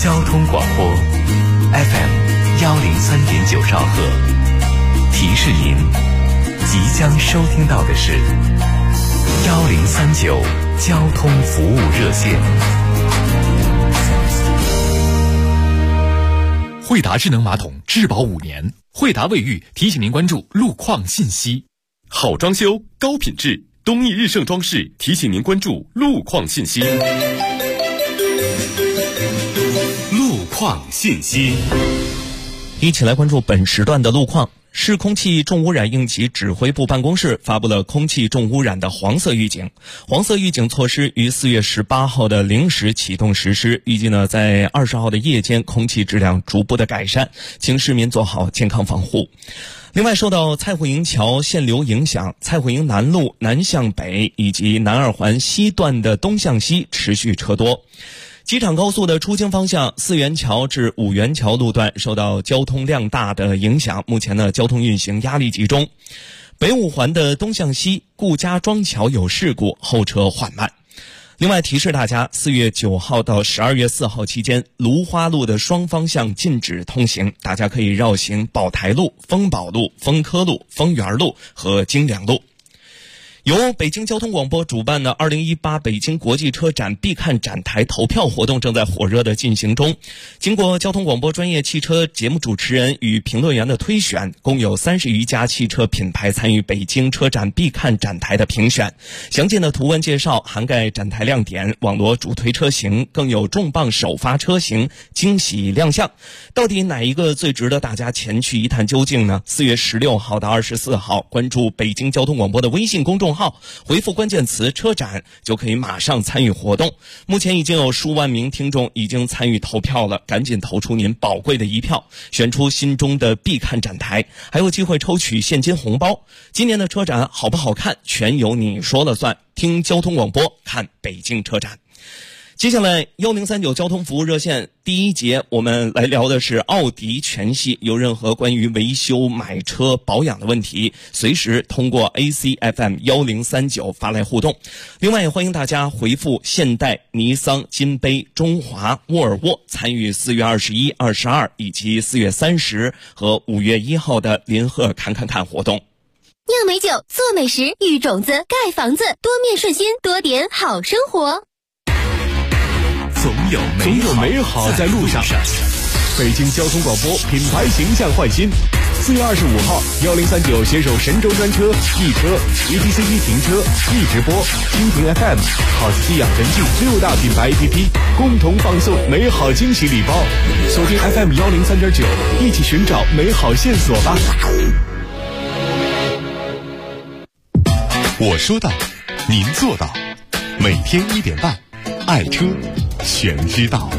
交通广播 FM103.9兆赫。提示您，即将收听到的是1039交通服务热线。 惠达智能马桶质保5年，惠达卫浴提醒您关注路况信息。 好装修高品质，东义日盛装饰提醒您关注路况信息。路况信息， 一起来关注本时段的路况。市空气重污染应急指挥部办公室发布了空气重污染的黄色预警。黄色预警措施于4月18号的0时启动实施，预计在20号的夜间空气质量逐步的改善，请市民做好健康防护。另外，受到蔡户营桥限流影响，蔡户营南路南向北以及南二环西段的东向西持续车多。机场高速的出京方向4元桥至5元桥路段受到交通量大的影响，目前交通运行压力集中。北五环的东向西顾家庄桥有事故，后车缓慢。另外提示大家，4月9号到12月4号期间，芦花路的双方向禁止通行，大家可以绕行宝台路、丰宝路、丰科路、丰源路和京两路。由北京交通广播主办的2018北京国际车展必看展台投票活动正在火热的进行中。经过交通广播专业汽车节目主持人与评论员的推选，共有30余家汽车品牌参与北京车展必看展台的评选。详尽的图文介绍涵盖展台亮点、网络主推车型，更有重磅首发车型惊喜亮相。到底哪一个最值得大家前去一探究竟呢？4月16号到24号，关注北京交通广播的微信公众号，回复关键词车展就可以马上参与活动。目前已经有数万名听众已经参与投票了，赶紧投出您宝贵的一票，选出心中的必看展台，还有机会抽取现金红包。今年的车展好不好看，全由你说了算，听交通广播，看北京车展。接下来1039交通服务热线第一节，我们来聊的是奥迪全系。有任何关于维修、买车、保养的问题，随时通过 ACFM1039 发来互动。另外也欢迎大家回复现代、尼桑、金杯、中华、沃尔沃参与4月21、22以及4月30和5月1号的联合看看看活动。 酿美酒，做美食，育种子，盖房子，多面顺心，多点好生活。 总有美好在路上。 北京交通广播品牌形象焕新。4月25号，1039携手神州专车、易车、ETC1 停车、易直播、蜻蜓 FM、好斯基养神记6大品牌 APP 共同放送美好惊喜礼包。锁定 FM103.9，一起寻找美好线索吧。 我说到，您做到。每天1点半，爱车全知道。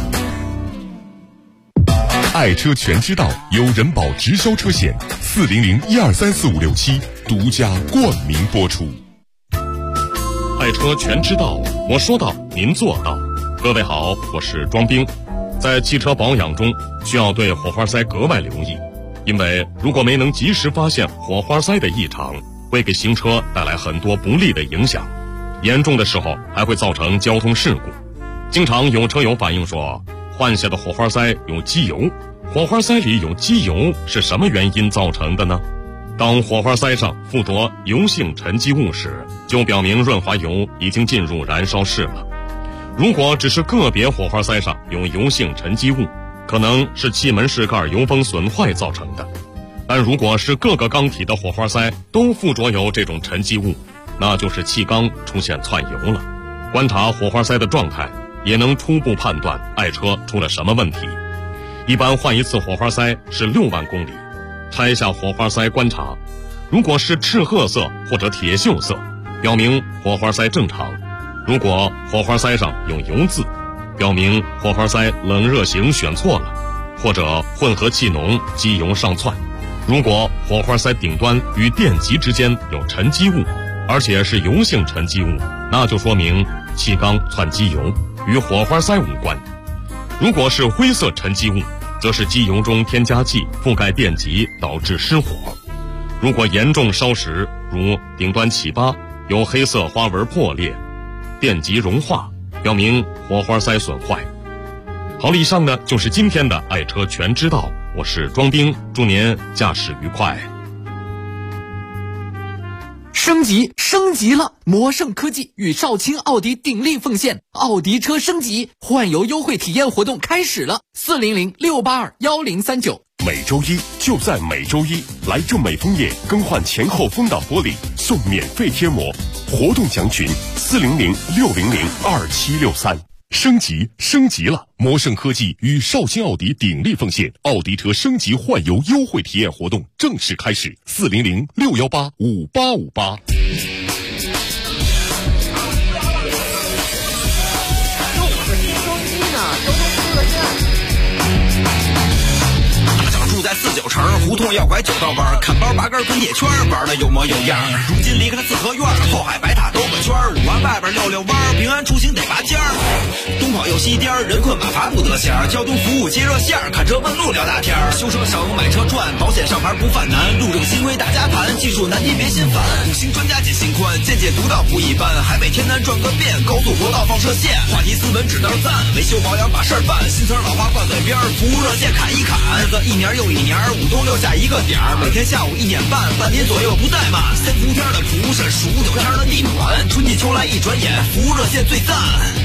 爱车全知道由人保直销车险400123456独家冠名播出。爱车全知道，我说到，您做到。各位好，我是庄兵。在汽车保养中，需要对火花塞格外留意，因为如果没能及时发现火花塞的异常，会给行车带来很多不利的影响，严重的时候还会造成交通事故。经常有车友反映说，换下的火花塞有机油。火花塞里有机油是什么原因造成的呢？当火花塞上附着油性沉积物时，就表明润滑油已经进入燃烧室了。如果只是个别火花塞上有油性沉积物，可能是气门室盖油封损坏造成的。但如果是各个缸体的火花塞都附着有这种沉积物，那就是气缸出现窜油了。观察火花塞的状态，也能初步判断爱车出了什么问题。一般换一次火花塞是6万公里，拆下火花塞观察，如果是赤褐色或者铁锈色，表明火花塞正常；如果火花塞上有油渍，表明火花塞冷热型选错了，或者混合气浓，机油上窜。如果火花塞顶端与电极之间有沉积物，而且是油性沉积物，那就说明气缸窜机油，与火花塞无关。如果是灰色沉积物，则是机油中添加剂覆盖电极导致失火。如果严重烧蚀，如顶端起疤，有黑色花纹破裂，电极融化，表明火花塞损坏。 好了，以上呢就是今天的爱车全知道，我是庄兵，祝您驾驶愉快。 升级了！魔盛科技与少卿奥迪鼎力奉献，奥迪车升级换油优惠体验活动开始了，400-682-1039。 每周一就在每周一，来正美枫叶更换前后风挡玻璃送免费贴膜，活动详询400-600-2763。升级了！魔盛科技与少卿奥迪鼎力奉献，奥迪车升级换油优惠体验活动正式开始，400-618-5858。 住在49城，胡同要拐9道弯，看包8根滚铁圈，玩的有模有样。如今离开了四合院，后海白塔兜个圈，5环外边溜溜弯，平安出行得拔尖儿。东跑又西颠，人困马乏不得闲，交通服务接热线，看车问路聊大天。修车省，买车赚，保险上牌不犯难，路正新规大家盘，技术难题别心烦。5星专家解心宽，见解独到不一般，海北天南转个遍，高速国道放射线，话题斯文只能赞，维修保养把事儿办，新词老话挂嘴边，服务热线砍一砍，日子一年又一年，5东6下一个点儿，每天下午1点半，半天左右不怠慢。3伏天的蒲是数9天的地暖，春季秋来一转眼，服务热线最赞。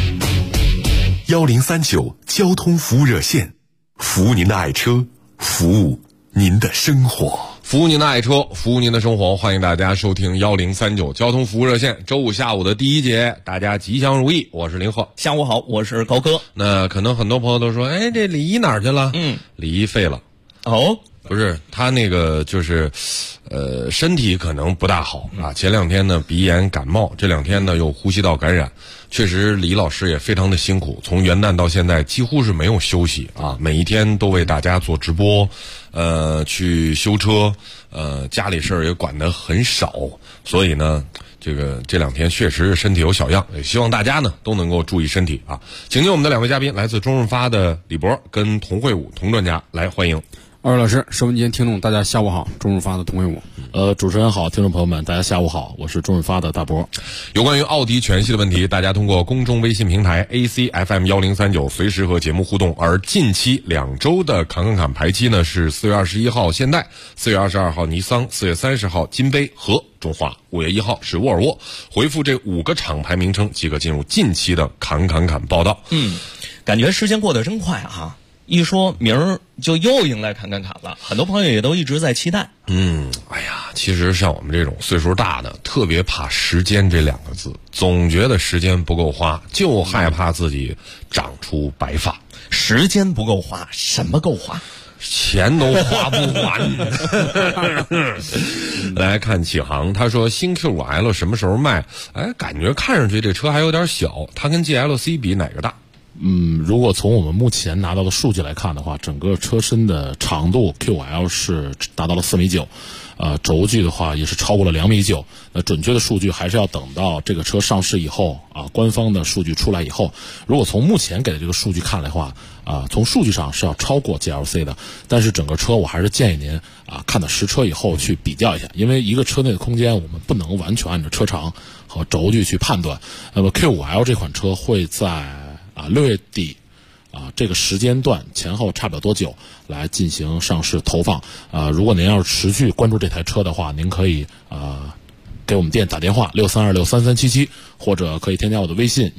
1039交通服务热线，服务您的爱车，服务您的生活。 服务您的爱车，服务您的生活，欢迎大家收听1039交通服务热线。周五下午的第一节，大家吉祥如意，我是林鹤。 下午好，我是高哥。 那可能很多朋友都说，这李一哪儿去了？李一废了。 哦， 不是，他那个就是身体可能不大好啊。前2天呢鼻炎感冒，这2天呢又呼吸道感染，确实李老师也非常的辛苦，从元旦到现在几乎是没有休息啊，每一天都为大家做直播，去修车，家里事儿也管得很少，所以呢这2天确实身体有小恙，也希望大家呢都能够注意身体啊。请进我们的2位嘉宾，来自中润发的李博跟童慧武童专家，来欢迎。 二位老师，收音机听众大家下午好，中润发的童慧武。 主持人好，听众朋友们大家下午好，我是中润发的大博。 有关于奥迪全系的问题，大家通过公众微信平台 ACFM1039随时和节目互动。而近期2周的侃排期呢是4月21号现代，4月22号尼桑，4月30号金杯和中华，5月1号是沃尔沃。回复这5个厂牌名称即可进入近期的侃报道。 感觉时间过得真快啊，一说明儿就又迎来侃了，很多朋友也都一直在期待。 其实像我们这种岁数大的，特别怕时间这2个字，总觉得时间不够花，就害怕自己长出白发。 时间不够花，什么够花？ 钱都花不完。来看启航，他说新 Q5L 什么时候卖？感觉看上去这车还有点小，它跟 GLC 比哪个大？ 如果从我们目前拿到的数据来看的话，整个车身的长度 Q5L 是达到了4.9米，轴距的话也是超过了2.9米。准确的数据还是要等到这个车上市以后啊，官方的数据出来以后。如果从目前给的这个数据看来的话，从数据上是要超过 GLC 的，但是整个车我还是建议您看到实车以后去比较一下，因为一个车内的空间我们不能完全按照车长和轴距去判断。那么 Q5L 这款车会在6月底这个时间段前后差不了多久来进行上市投放。如果您要是持续关注这台车的话，您可以给我们店打电话63263377，或者可以添加我的微信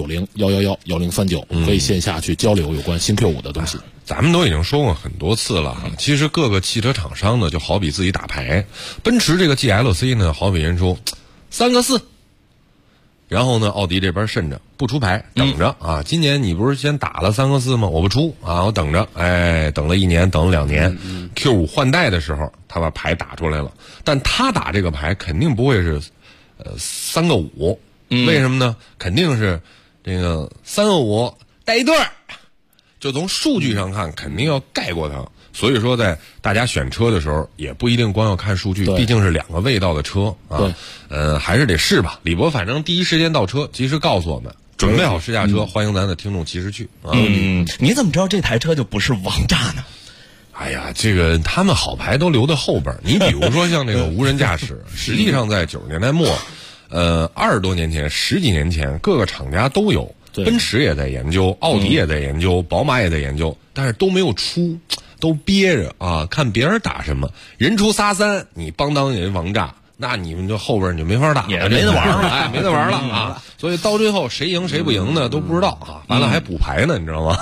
1890111039，可以线下去交流有关新 Q5 的东西。 咱们都已经说过很多次了，其实各个汽车厂商呢就好比自己打牌，奔驰这个 GLC 呢好比人说3个4，然后呢奥迪这边慎着不出牌，等着啊。今年你不是先打了3个4吗？我不出啊，我等着，等了1年，等了2年。Q5 换代的时候他把牌打出来了，但他打这个牌肯定不会是3个5，为什么呢？肯定是这个3个5带一对儿，就从数据上看肯定要盖过它。所以说在大家选车的时候也不一定光要看数据，毕竟是2个味道的车啊。还是得试吧。李博反正第一时间到车及时告诉我们，准备好试驾车，欢迎咱的听众及时去啊。 你怎么知道这台车就不是王炸呢？ 这个他们好牌都留在后边。你比如说像这个无人驾驶，实际上在90年代末，20多年前、10几年前，各个厂家都有。 奔驰也在研究，奥迪也在研究，宝马也在研究，但是都没有出，都憋着啊，看别人打什么，人出仨3，你邦当人王炸。那你们这后边你就没法打了， 也没得玩了， 哎，没得玩了啊！所以到最后谁赢谁不赢的都不知道啊，完了还补牌呢，你知道吗？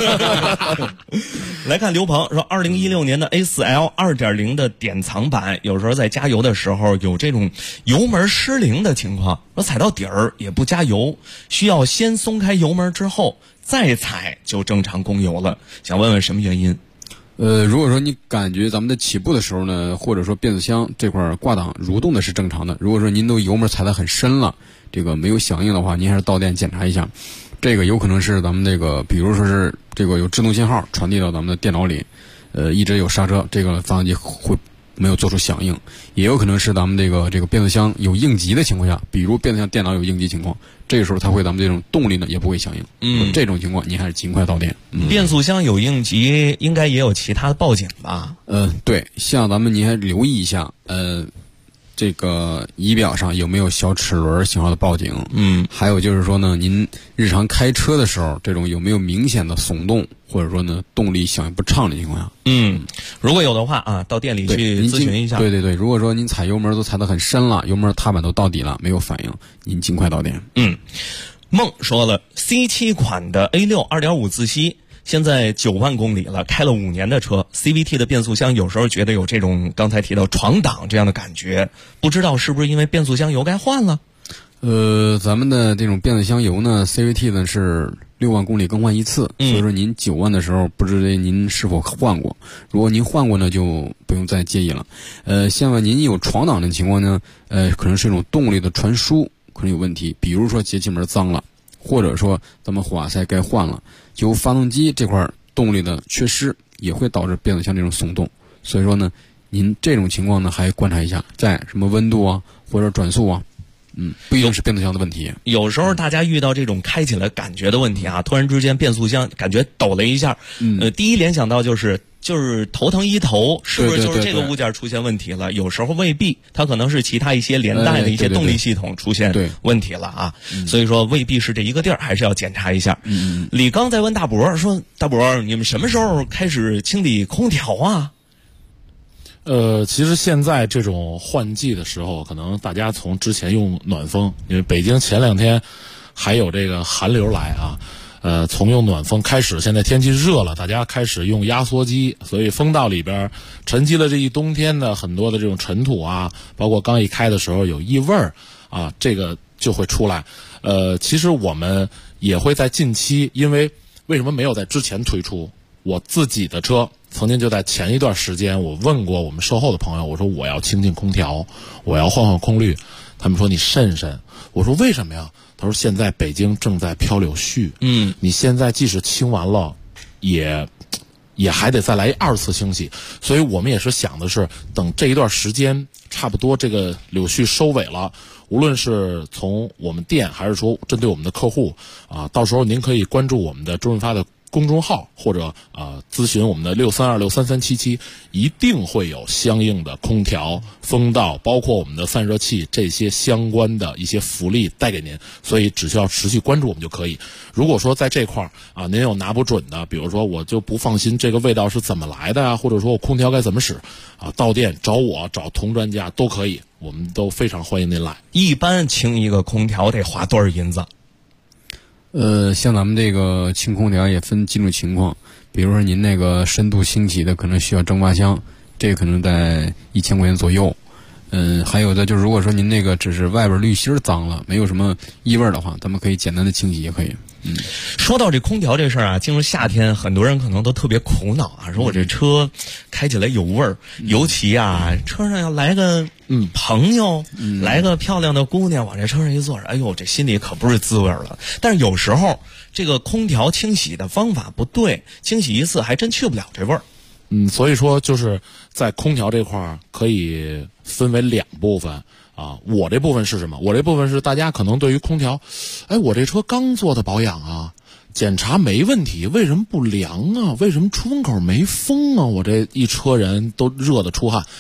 来看刘鹏说，2016年的 A4L 2.0的典藏版，有时候在加油的时候有这种油门失灵的情况，说踩到底儿也不加油，需要先松开油门之后再踩就正常供油了，想问问什么原因？ 如果说你感觉咱们的起步的时候呢，或者说变速箱这块挂档蠕动的是正常的，如果说您都油门踩得很深了，这个没有响应的话，您还是到店检查一下，这个有可能是咱们这个，比如说是这个有制动信号传递到咱们的电脑里，一直有刹车，这个发动机会没有做出响应，也有可能是咱们这个变速箱有应急的情况下，比如变速箱电脑有应急情况，这个时候它会咱们这种动力呢也不会响应。这种情况你还是尽快到店。 变速箱有应急，应该也有其他的报警吧？ 对，像咱们您还留意一下，这个仪表上有没有小齿轮信号的报警？还有就是说呢，您日常开车的时候，这种有没有明显的耸动，或者说呢动力响应不畅的情况下？ 如果有的话啊，到店里去咨询一下。 对，如果说您踩油门都踩得很深了，油门踏板都到底了，没有反应，您尽快到店。 梦说了 ，C7 款的 A6 2.5自吸。现在9万公里了，开了5年的车 ，CVT 的变速箱有时候觉得有这种刚才提到闯档这样的感觉，不知道是不是因为变速箱油该换了？ 咱们的这种变速箱油呢 ，CVT 呢是6万公里更换一次，所以说您9万的时候，不知道您是否换过。如果您换过呢，就不用再介意了。像您有闯档的情况呢，可能是一种动力的传输可能有问题，比如说节气门脏了，或者说咱们火花塞该换了。就发动机这块动力的缺失也会导致变速箱这种耸动，所以说呢，您这种情况呢还观察一下，在什么温度啊或者转速啊，不一定是变速箱的问题。 有时候大家遇到这种开起来感觉的问题啊，突然之间变速箱感觉抖了一下，第一联想到就是头疼一头，是不是就是这个物件出现问题了？有时候未必，它可能是其他一些连带的一些动力系统出现问题了啊。所以说未必是这一个地儿，还是要检查一下。李刚在问大伯说：“大伯，你们什么时候开始清理空调啊？” 其实现在这种换季的时候，可能大家从之前用暖风，因为北京前2天还有这个寒流来啊。从用暖风开始，现在天气热了，大家开始用压缩机，所以风道里边沉积了这一冬天的很多的这种尘土啊，包括刚一开的时候有异味儿啊，这个就会出来。其实我们也会在近期，因为为什么没有在之前推出？我自己的车曾经就在前一段时间，我问过我们售后的朋友，我说我要清空调，我要换空滤，他们说你慎慎。我说为什么呀？他说现在北京正在飘柳絮，你现在即使清完了，也还得再来2次清洗，所以我们也是想的是，等这一段时间差不多这个柳絮收尾了，无论是从我们店还是说针对我们的客户啊，到时候您可以关注我们的周润发的公众号，或者咨询我们的632633377，一定会有相应的空调、风道，包括我们的散热器这些相关的一些福利带给您，所以只需要持续关注我们就可以。如果说在这块啊，您有拿不准的，比如说我就不放心这个味道是怎么来的啊，或者说我空调该怎么使啊，到店找我找同专家都可以，我们都非常欢迎您来。 一般清一个空调得花多少银子？ 像咱们这个清空调也分几种情况，比如说您那个深度清洗的可能需要蒸发箱，这个可能在1000块钱左右。还有的就是如果说您那个只是外边滤芯脏了，没有什么异味的话，咱们可以简单的清洗也可以。 说到这空调这事儿啊，进入夏天，很多人可能都特别苦恼啊，说我这车开起来有味儿，尤其啊，车上要来个朋友，来个漂亮的姑娘往这车上一坐着，哎呦，这心里可不是滋味了。但是有时候这个空调清洗的方法不对，清洗一次还真去不了这味儿。 所以说就是在空调这块儿可以分为2部分啊。我这部分是什么？我这部分是大家可能对于空调，我这车刚做的保养啊，检查没问题，为什么不凉啊？为什么出风口没风啊？我这一车人都热得出汗。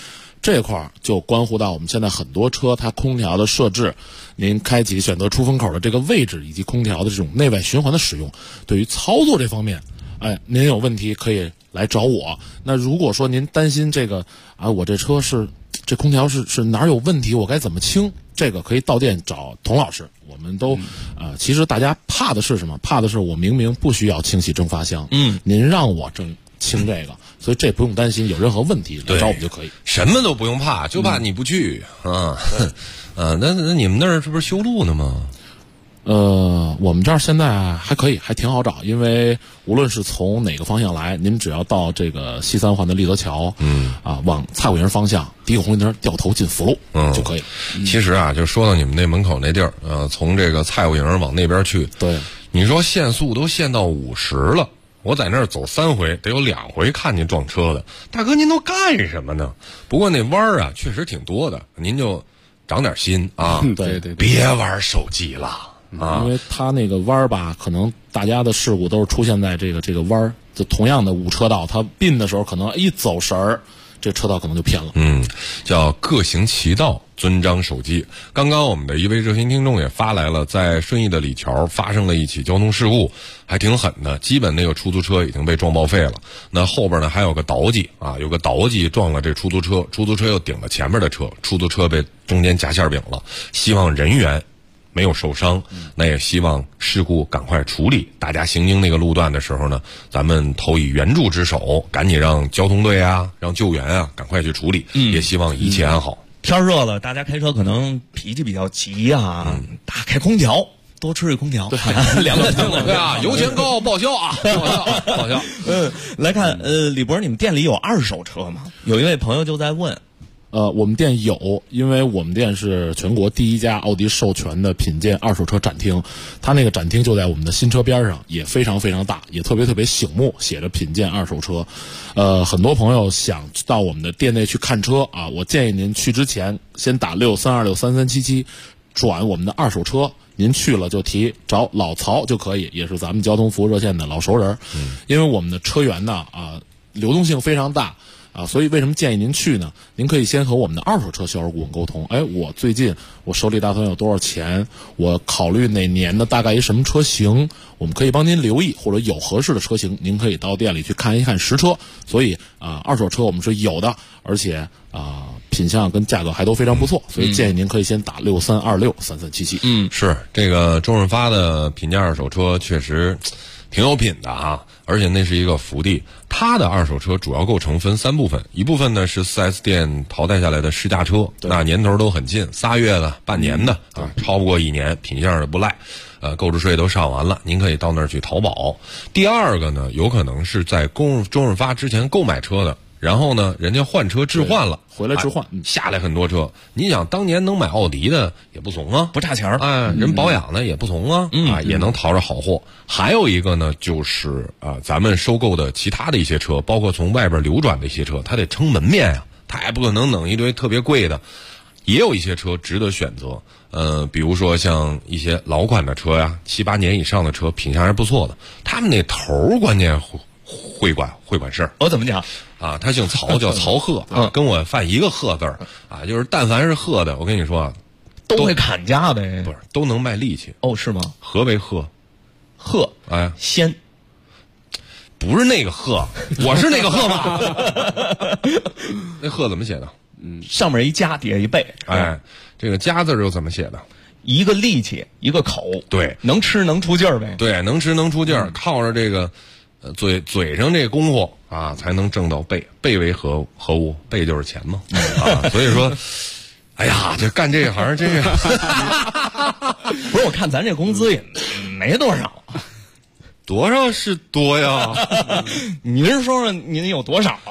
这块儿就关乎到我们现在很多车它空调的设置，您开启选择出风口的这个位置，以及空调的这种内外循环的使用，对于操作这方面，您有问题可以来找我。那如果说您担心这个我这车这空调是哪儿有问题，我该怎么清？这个可以到店找童老师。我们都其实大家怕的是什么？怕的是我明明不需要清洗蒸发箱，您让我清这个，所以这不用担心，有任何问题来找我们就可以。 什么都不用怕，就怕你不去那你们那儿是不是修路呢吗？ 我们这儿现在还可以，还挺好找，因为无论是从哪个方向来，您只要到这个西三环的立德桥，往蔡谷营方向第一个红绿灯掉头进辅路，就可以。 其实就说到你们那门口那地儿，从这个蔡谷营往那边去， 对， 你说限速都限到50了，我在那儿走3回，得有2回看见撞车的。大哥，您都干什么呢？不过那弯儿确实挺多的，您就长点心啊， 对， 别玩手机了。 因为它那个弯儿吧，可能大家的事故都是出现在这个弯儿，就同样的5车道，它并的时候可能一走神儿，这车道可能就偏了。 叫各行其道，遵章守纪。刚刚我们的一位热心听众也发来了，在顺义的李桥发生了一起交通事故，还挺狠的，基本那个出租车已经被撞报废了。那后边呢还有个倒骑有个倒骑撞了这出租车，出租车又顶了前面的车，出租车被中间夹馅饼了。希望人员没有受伤，那也希望事故赶快处理。大家行经那个路段的时候呢，咱们投以援助之手，赶紧让交通队让救援赶快去处理。也希望一切安好。 天热了，大家开车可能脾气比较急打开空调，多吹吹空调， 对， 凉了。对油钱高报销报销。 来看李博，你们店里有2手车吗？有一位朋友就在问。 我们店有，因为我们店是全国第一家奥迪授权的品鉴2手车展厅，它那个展厅就在我们的新车边上，也非常非常大，也特别醒目，写着品鉴2手车。很多朋友想到我们的店内去看车我建议您去之前先打63263377转我们的2手车，您去了就找老曹就可以，也是咱们交通服务热线的老熟人。因为我们的车源呢流动性非常大。所以为什么建议您去呢？您可以先和我们的2手车销售顾问沟通。我最近我手里打算有多少钱？我考虑哪年的大概一什么车型？我们可以帮您留意，或者有合适的车型，您可以到店里去看一看实车。所以2手车我们是有的，而且品相跟价格还都非常不错，所以建议您可以先打63263377。 是这个周润发的品鉴2手车确实挺有品的而且那是一个福地。它的2手车主要构成分3部分，一部分呢是4S 店淘汰下来的试驾车，那年头都很近，3月的、半年的超不过1年，品相也不赖，购置税都上完了，您可以到那儿去淘宝。第二个呢，有可能是在周润发之前购买车的，然后呢，人家换车置换了， 回来置换， 下来很多车。你想当年能买奥迪的也不怂不差钱人保养的也不怂也能淘着好货。还有一个呢，就是咱们收购的其他的一些车，包括从外边流转的一些车，它得撑门面它也不可能弄一堆特别贵的。也有一些车值得选择，比如说像一些老款的车7、8年以上的车，品相还不错的，他们那头关键会管事儿。 我怎么讲他姓曹，叫曹鹤跟我犯一个鹤字儿就是但凡是鹤的，我跟你说都会砍价呗， 不是都能卖力气是吗？ 何为鹤？ 鹤仙， 不是那个鹤，我是那个鹤吗？那鹤怎么写的？ 上面一家，底下一贝。 这个家字又怎么写的？ 一个力气，一个口， 对， 能吃能出劲儿呗。 对，能吃能出劲儿，靠着这个嘴上这功夫才能挣到贝。贝为何物？贝就是钱嘛。所以说，哎呀，这干这个行真是。 不是，我看咱这工资也没多少。 多少是多呀？ 您说说您有多少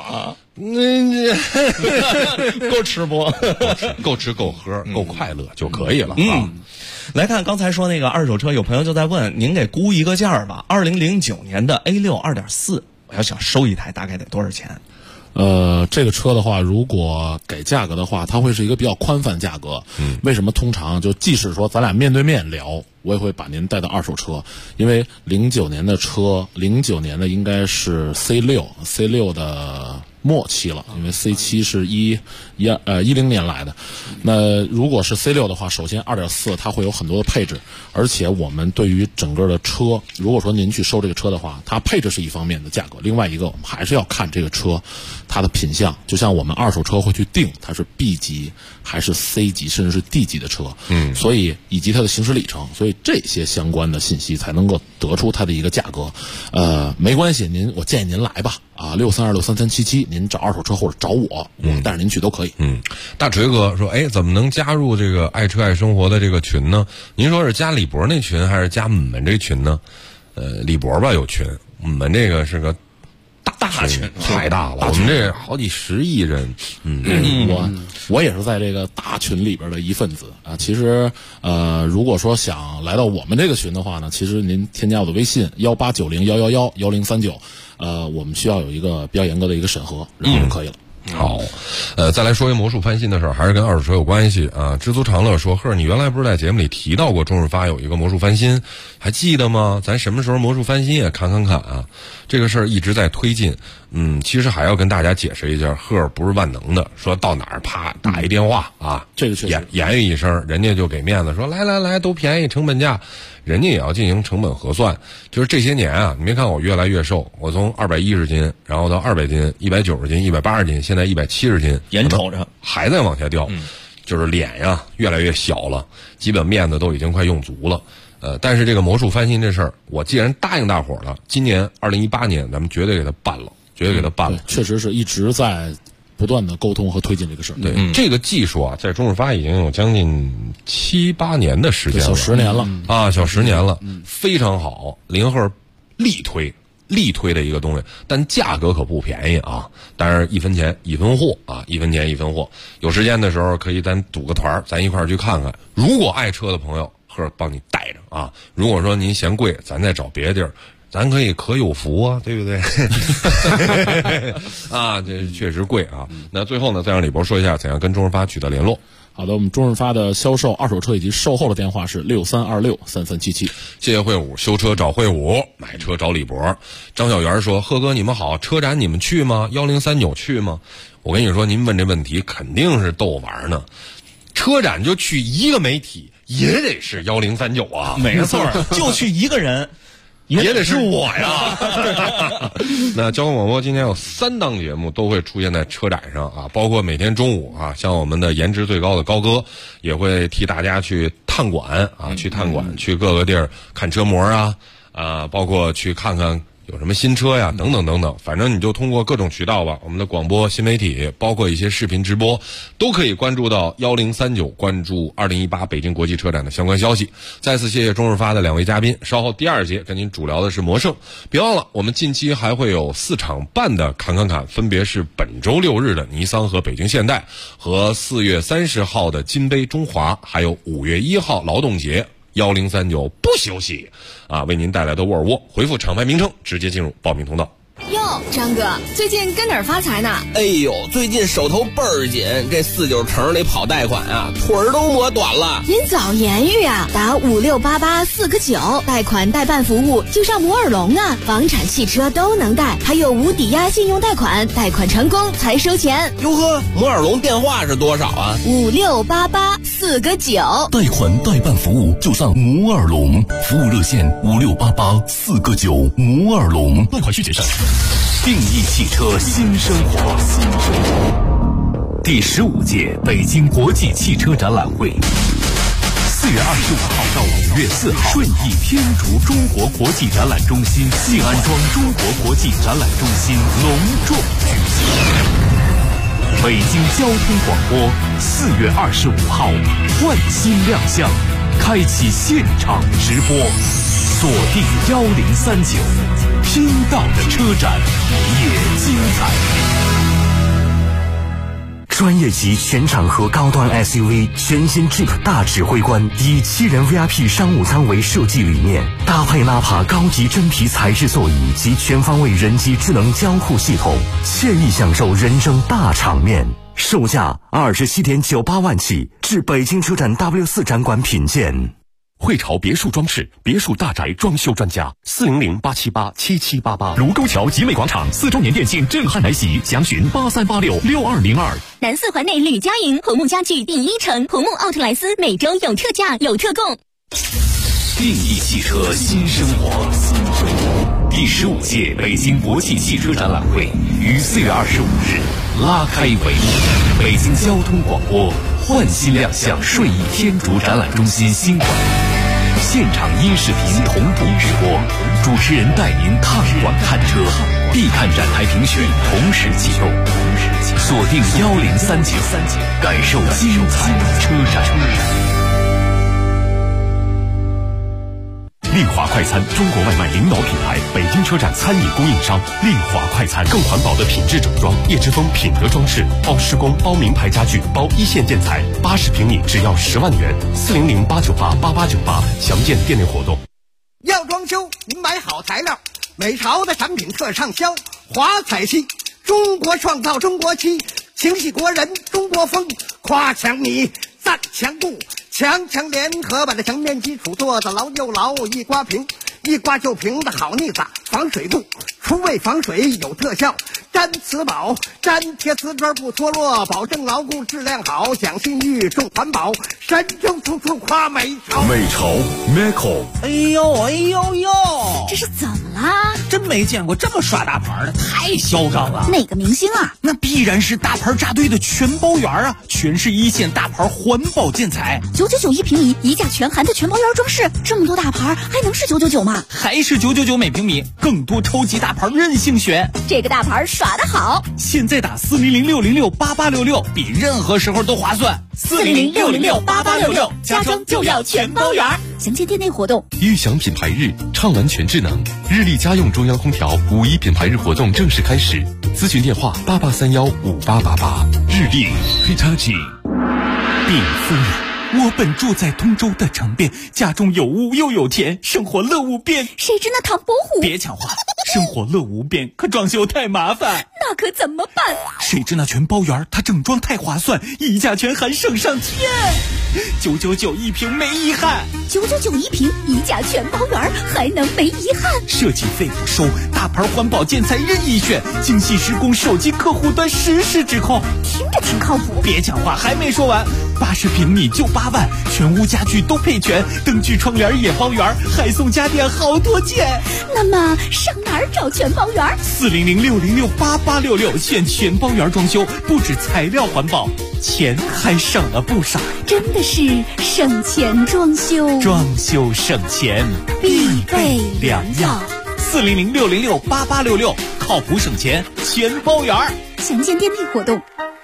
够吃不？ 够吃够喝够快乐就可以了来看刚才说那个2手车，有朋友就在问，您给估一个价儿吧。2009年的 A6 2.4，我要想收一台大概得多少钱？ 这个车的话，如果给价格的话，它会是一个比较宽泛价格。为什么通常就即使说咱俩面对面聊，我也会把您带到2手车，因为09年的车，09年的应该是 C6 的末期了，因为 C7 是10年来的。那如果是 C6 的话，首先 2.4 它会有很多的配置，而且我们对于整个的车，如果说您去收这个车的话，它配置是一方面的价格，另外一个我们还是要看这个车它的品相，就像我们二手车会去定它是 B 级还是 C 级甚至是 D 级的车，所以以及它的行驶里程，所以这些相关的信息才能够得出它的一个价格。没关系，我建议您来吧，63263377，您找二手车或者找我带着您去都可以。 大锤哥说，怎么能加入这个爱车爱生活的这个群呢？您说是加李博那群还是加我们这群呢？李博吧有群，我们这个是个大群，太大了，我们这好几十亿人。 我也是在这个大群里边的一份子啊。其实如果说想来到我们这个群的话呢，其实您添加我的微信18901111039，我们需要有一个比较严格的一个审核，然后就可以了。 好，再来说一魔术翻新的事儿，还是跟二手车有关系啊。知足常乐说，你原来不是在节目里提到过中日发有一个魔术翻新，还记得吗？咱什么时候魔术翻新也看啊。这个事儿一直在推进。其实还要跟大家解释一下，不是万能的，说到哪儿啪打一电话啊， 这个确实言语一声，人家就给面子，说来都便宜，成本价，人家也要进行成本核算。就是这些年啊，你别看我越来越瘦，我从210斤，然后到200斤、190斤、180斤，现在170斤， 眼瞅着还在往下掉。就是脸呀越来越小了，基本面子都已经快用足了。但是这个魔术翻新这事儿，我既然答应大伙了，今年2018年咱们绝对给他办了， 确实是一直在不断的沟通和推进这个事儿。 对，这个技术啊，在中日发已经有将近7、8年的时间了， 小10年了啊，小10年了，非常好，林鹤力推的一个东西，但价格可不便宜啊！当然1分钱1分货啊，1分钱1分货。有时间的时候可以咱组个团，咱一块儿去看看。如果爱车的朋友，鹤帮你带着啊。如果说您嫌贵，咱再找别的地儿，咱可有福啊，对不对？啊，这确实贵啊。那最后呢，再让李博说一下怎样跟中日发取得联络。 好的，我们中日发的销售二手车以及售后的电话是63263377。 谢谢会武，修车找会武，买车找李博。张小元说，鹤哥你们好，车展你们去吗？1039去吗？我跟你说，您问这问题肯定是逗我玩呢。车展就去一个媒体，也得是1039啊， 没错，就去一个人。 也得是我呀！那交通广播今天有3档节目都会出现在车展上啊，包括每天中午啊，像我们的颜值最高的高哥也会替大家去探馆啊，去各个地儿看车模啊，包括去看看有什么新车呀，等等等等，反正你就通过各种渠道吧，我们的广播、新媒体，包括一些视频直播，都可以关注到1039，关注2018北京国际车展的相关消息。再次谢谢中日发的2位嘉宾，稍后第2节跟您主聊的是魔圣。别忘了，我们近期还会有4场半的侃，分别是本周6日的尼桑和北京现代，和4月30号的金杯中华，还有5月1号劳动节。1039不休息啊，为您带来的沃尔沃，回复厂牌名称直接进入报名通道。 哟，张哥，最近跟哪儿发财呢？ 哎呦，最近手头倍儿紧，这49城里跑贷款啊，腿儿都磨短了。 您早言语啊，打5688-4个9，贷款代办服务就上摩尔龙啊，房产、汽车都能贷，还有无抵押信用贷款，贷款成功才收钱。 哟呵，摩尔龙电话是多少啊 ？5688-4个9， 贷款代办服务就上摩尔龙，服务热线5688-4个9，摩尔龙，贷款需谨慎。定义汽车新生活，第15届北京国际汽车展览会，4月25号到5月4号，顺义天竺中国国际展览中心、静安庄中国国际展览中心隆重举行。北京交通广播4月25号换新亮相，开启现场直播，锁定1039，听到的车展也精彩。专业级全场合高端 SUV 全新 Jeep 大指挥官，以7人 VIP 商务舱为设计理念，搭配纳帕高级真皮材质座椅及全方位人机智能交互系统，惬意享受人生大场面。售价27.98万起，至北京车展 W4 展馆品鉴。 汇潮别墅装饰，别墅大宅装修专家，400-878-7788。卢沟桥集美广场4周年店庆震撼来袭，详询83866202。 南四环内吕家营红木家具第一城，红木奥特莱斯每周有特价有特供。 定义汽车新生活，第15届北京国际汽车展览会于4月25日拉开帷幕。北京交通广播焕新亮相顺义天竺展览中心新馆，现场音视频同步直播，主持人带您踏馆看车，必看展台评选同时启动，锁定1039，感受精彩车展。丽华快餐，中国外卖领导品牌，北京车站餐饮供应商。丽华快餐，更环保的品质整装，叶之峰品德装饰，包施工，包名牌家具，包一线建材，80平米只要10万元，400-898-8898，详见店内活动。 要装修，您买好材料，美潮的产品特畅销，华彩漆，中国创造中国漆，情系国人中国风，夸墙米，赞墙布。强联合把这墙面基础做得牢又牢，一刮平，一刮就平的好腻子，防水布，除味防水有特效，粘瓷宝，粘贴瓷砖不脱落，保证牢固质量好，讲信誉重环保，神州处处夸美潮。 美潮 Meco。 哎呦， 这是怎么啦？ 真没见过这么耍大牌的，太嚣张了。 哪个明星啊？ 那必然是大牌扎堆的全包圆啊，全是一线大牌环保建材。 999一平米，一价全含的全包圆装饰，这么多大牌还能是999吗？ 还是999每平米，更多超级大牌任性选。 这个大牌耍得好， 现在打400-606-8866，比任何时候都划算。 400-606-8866，家装就要全包圆。详见店内活动。 悦享品牌日，畅玩全智能，日立家用中央空调5·1品牌日活动正式开始，咨询电话88315888。日立 Hitachi。 禀夫人，我本住在通州的城边，家中有屋又有田，生活乐无边。 谁知那唐伯虎？ 别抢话，生活乐无边，可装修太麻烦。 那可怎么办？ 谁知那全包圆，它整装太划算，一价全含省上天。999一平没遗憾 ，999一平，一价全包圆，还能没遗憾？ 设计费不收，大牌环保建材任意选，精细施工，手机客户端实时指控， 听着挺靠谱。 别讲话，还没说完，80平米就8万，全屋家具都配全，灯具窗帘也包圆，还送家电好多件。 那么上哪儿找全包圆 ？400-606-8866，选全包圆装修，不止材料环保，钱还省了不少。 真的是省钱装修， 装修省钱必备良药。 400-606-8866，靠谱省钱全包圆。 详见店内活动。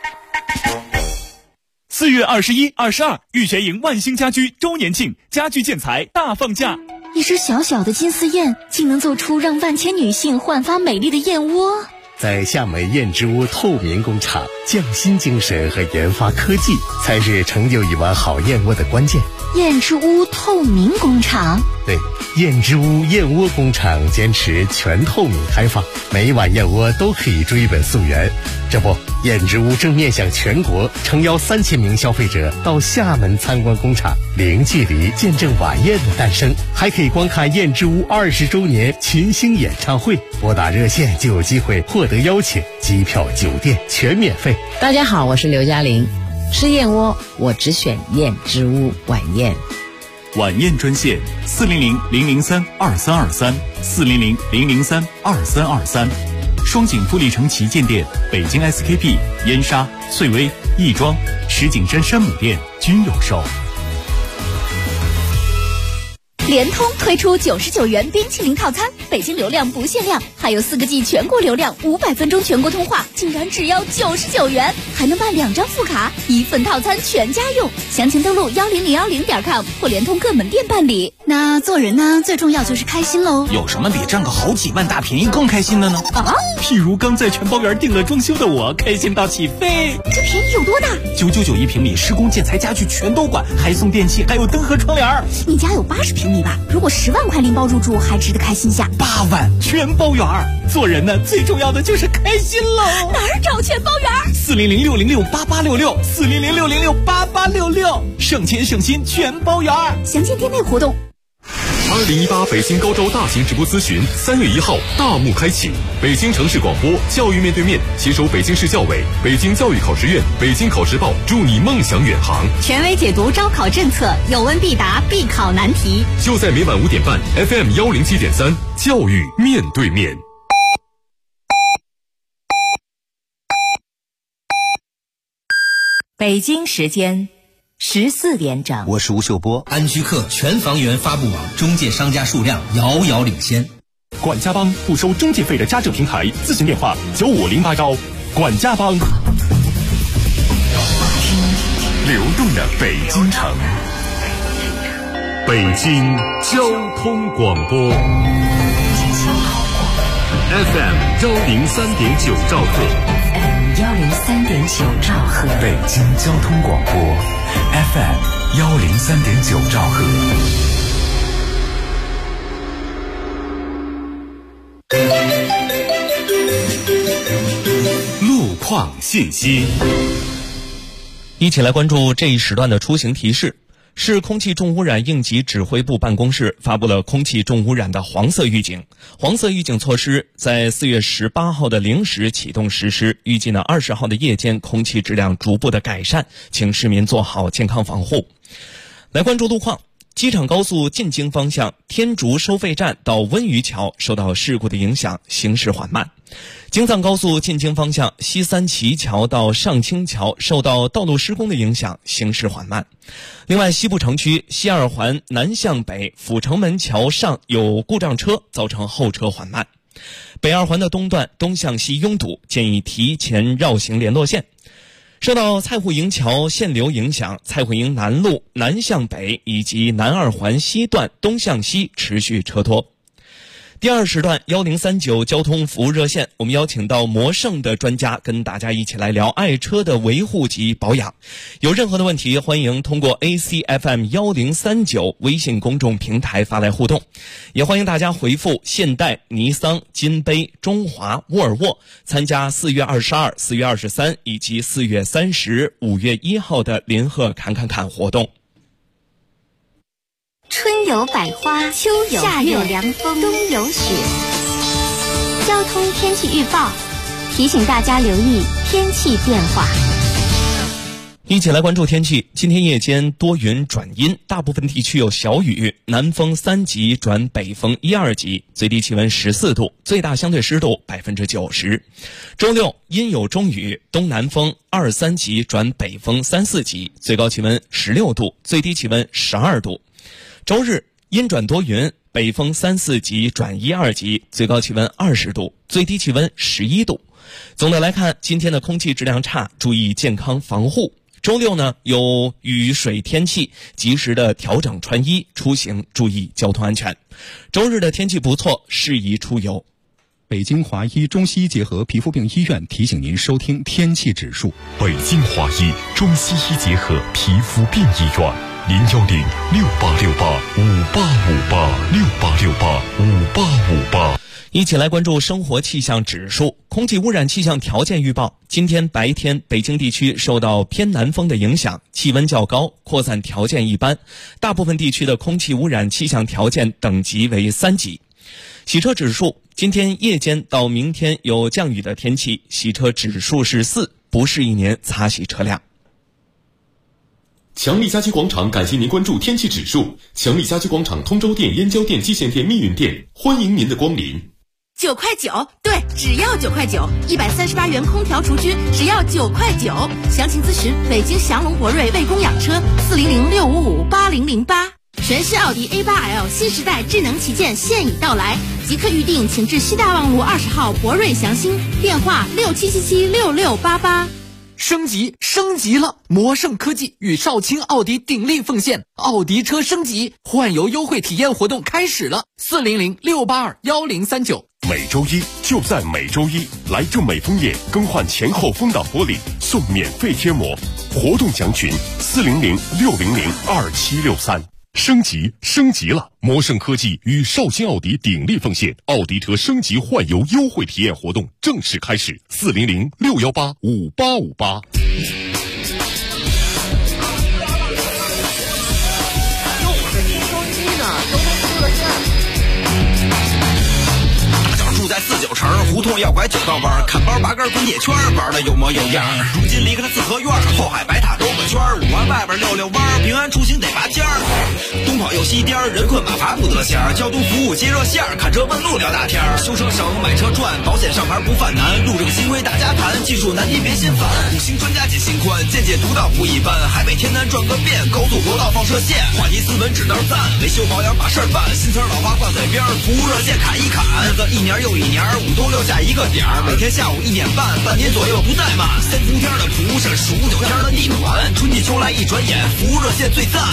4月21、22，玉泉营万兴家居周年庆，家居建材大放价。 一只小小的金丝燕，竟能做出让万千女性焕发美丽的燕窝。 在厦门燕之屋透明工厂，匠心精神和研发科技才是成就一碗好燕窝的关键。 燕之屋透明工厂， 对，燕之屋燕窝工厂坚持全透明开放，每一碗燕窝都可以追本溯源。这不，燕之屋正面向全国诚邀3000名消费者到厦门参观工厂，零距离见证晚宴的诞生，还可以观看燕之屋20周年群星演唱会。拨打热线就有机会获得邀请，机票、酒店全免费。 大家好，我是刘嘉玲。吃燕窝，我只选燕之屋晚宴。 晚宴专线400-003-2323，400-003-2323。双井富力城旗舰店、北京 SKP、燕莎、翠微、亦庄、石景山山姆店均有售。 联通推出99元冰淇淋套餐，北京流量不限量，还有4个G 全国流量，500分钟全国通话，竟然只要99元，还能办2张副卡，1份套餐全家用。详情登录10010.com 或联通各门店办理。那做人呢，最重要就是开心喽。 有什么比占个好几万大便宜更开心的呢？ 啊， 譬如刚在全包圆订了装修的我，开心到起飞。 这便宜有多大 ？999一平米，施工建材家具全都管，还送电器，还有灯和窗帘。 你家有80平米吧？如果10万块拎包入住，还值得开心下。 8万全包圆儿。做人呢，最重要的就是开心喽。 哪儿找全包圆 ？400-606-8866，400-606-8866，省钱省心全包圆儿。 详见店内活动。 2018北京高招大型直播咨询3月1号大幕开启，北京城市广播教育面对面携手北京市教委、北京教育考试院、北京考试报，助你梦想远航， 权威解读招考政策，有问必答，必考难题。 就在每晚5点半 FM 107.3，教育面对面。 北京时间14点整， 我是吴秀波。安居客全房源发布网中介商家数量遥遥领先。 管家帮不收中介费的家政平台，咨询电话95081。管家帮。 流动的北京城，北京交通广播 FM 103.9兆赫。 103.9兆赫， 北京交通广播 FM 103.9兆赫。 路况信息， 一起来关注这一时段的出行提示。市空气重污染应急指挥部办公室发布了空气重污染的黄色预警。黄色预警措施在4月18号的0时启动实施，预计呢20号的夜间空气质量逐步的改善，请市民做好健康防护。来关注路况。机场高速进京方向天竺收费站到温榆桥受到事故的影响，行驶缓慢。京藏高速进京方向西三旗桥到上清桥受到道路施工的影响，行驶缓慢。另外，西部城区西二环南向北阜成门桥上有故障车，造成后车缓慢。北二环的东段东向西拥堵，建议提前绕行联络线。受到蔡户营桥限流影响，蔡户营南路南向北以及南二环西段东向西持续车多。第二时段1039交通服务热线，我们邀请到摩胜的专家跟大家一起来聊爱车的维护及保养。有任何的问题，欢迎通过 ACFM 1039微信公众平台发来互动，也欢迎大家回复现代、尼桑、金杯、中华、沃尔沃参加4月22、4月23以及4月30、5月1号的联合侃活动。 春有百花，秋有夏有凉风，冬有雪。交通天气预报提醒大家留意天气变化。 一起来关注天气。今天夜间多云转阴，大部分地区有小雨，南风3级转北风1、2级，最低气温14度，最大相对湿度90%。周六阴有中雨，东南风2、3级转北风3、4级，最高气温16度，最低气温12度。周日阴转多云，北风3、4级转1、2级，最高气温20度，最低气温11度。总的来看，今天的空气质量差，注意健康防护。周六呢有雨水天气，及时的调整穿衣，出行注意交通安全。周日的天气不错，适宜出游。 北京华医中西医结合皮肤病医院提醒您收听天气指数。 北京华医中西医结合皮肤病医院，010-6868-5858，6858-5858。 一起来关注生活气象指数。空气污染气象条件预报，今天白天北京地区受到偏南风的影响，气温较高，扩散条件一般，大部分地区的空气污染气象条件等级为3级。洗车指数，今天夜间到明天有降雨的天气，洗车指数是4，不适宜您擦洗车辆。 强力家居广场感谢您关注天气指数。强力家居广场通州店、燕郊店、蓟县店、密云店，欢迎您的光临。 9块9，对，只要9块9，138元空调除菌，只要9块9。详情咨询北京祥龙博瑞为供养车，400-655-8008。全市奥迪 A8L 新时代智能旗舰现已到来，即刻预定，请至西大望路20号博瑞祥兴，电话67776688。 升级了！摩胜科技与少卿奥迪鼎力奉献奥迪车升级换油优惠体验活动开始了，400-682-1039。 每周一就在每周一，来正美枫叶更换前后风挡玻璃送免费贴膜，活动详询400-600-2763。 升级了！魔圣科技与绍兴奥迪鼎力奉献，奥迪车升级换油优惠体验活动正式开始，400-618-5858。 在49城胡同要拐9道弯，看包拔杆滚铁圈，玩的有模有样。如今离开了四合院，后海白塔兜个圈，5环外边溜弯，平安出行得拔尖儿。东跑又西颠，人困马乏不得闲。交通服务接热线，看车问路聊大天。修车省，买车赚，保险上牌不犯难。路这个新规大家谈，技术难题别心烦。5星专家解心宽，见解独到不一般。海北天南转个遍，高速国道放射线。话题斯文只道赞，维修保养把事儿办。新词老话挂嘴边，服务热线砍一砍。日子一年又一年，5都6下一个点儿，每天下午1点半，半年左右不怠慢。3伏天的蒲是数9天的地暖，春季秋来一转眼，服务热线最赞。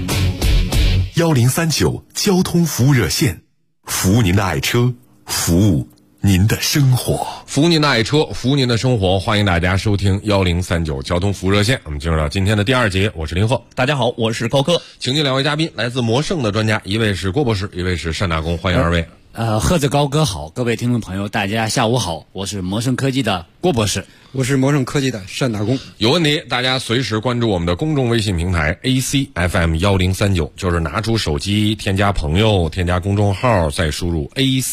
1039交通服务热线，服务您的爱车，服务您的生活， 服务您的爱车，服务您的生活。欢迎大家收听1039交通服务热线。我们进入到今天的第2节，我是林鹤。 大家好，我是高哥。 请进2位嘉宾，来自魔圣的专家，一位是郭博士，一位是单大公，欢迎2位。 贺子高哥好，各位听众朋友，大家下午好，我是魔圣科技的郭博士， 我是魔圣科技的单大公。 有问题，大家随时关注我们的公众微信平台 ACFM1039，就是拿出手机添加朋友，添加公众号，再输入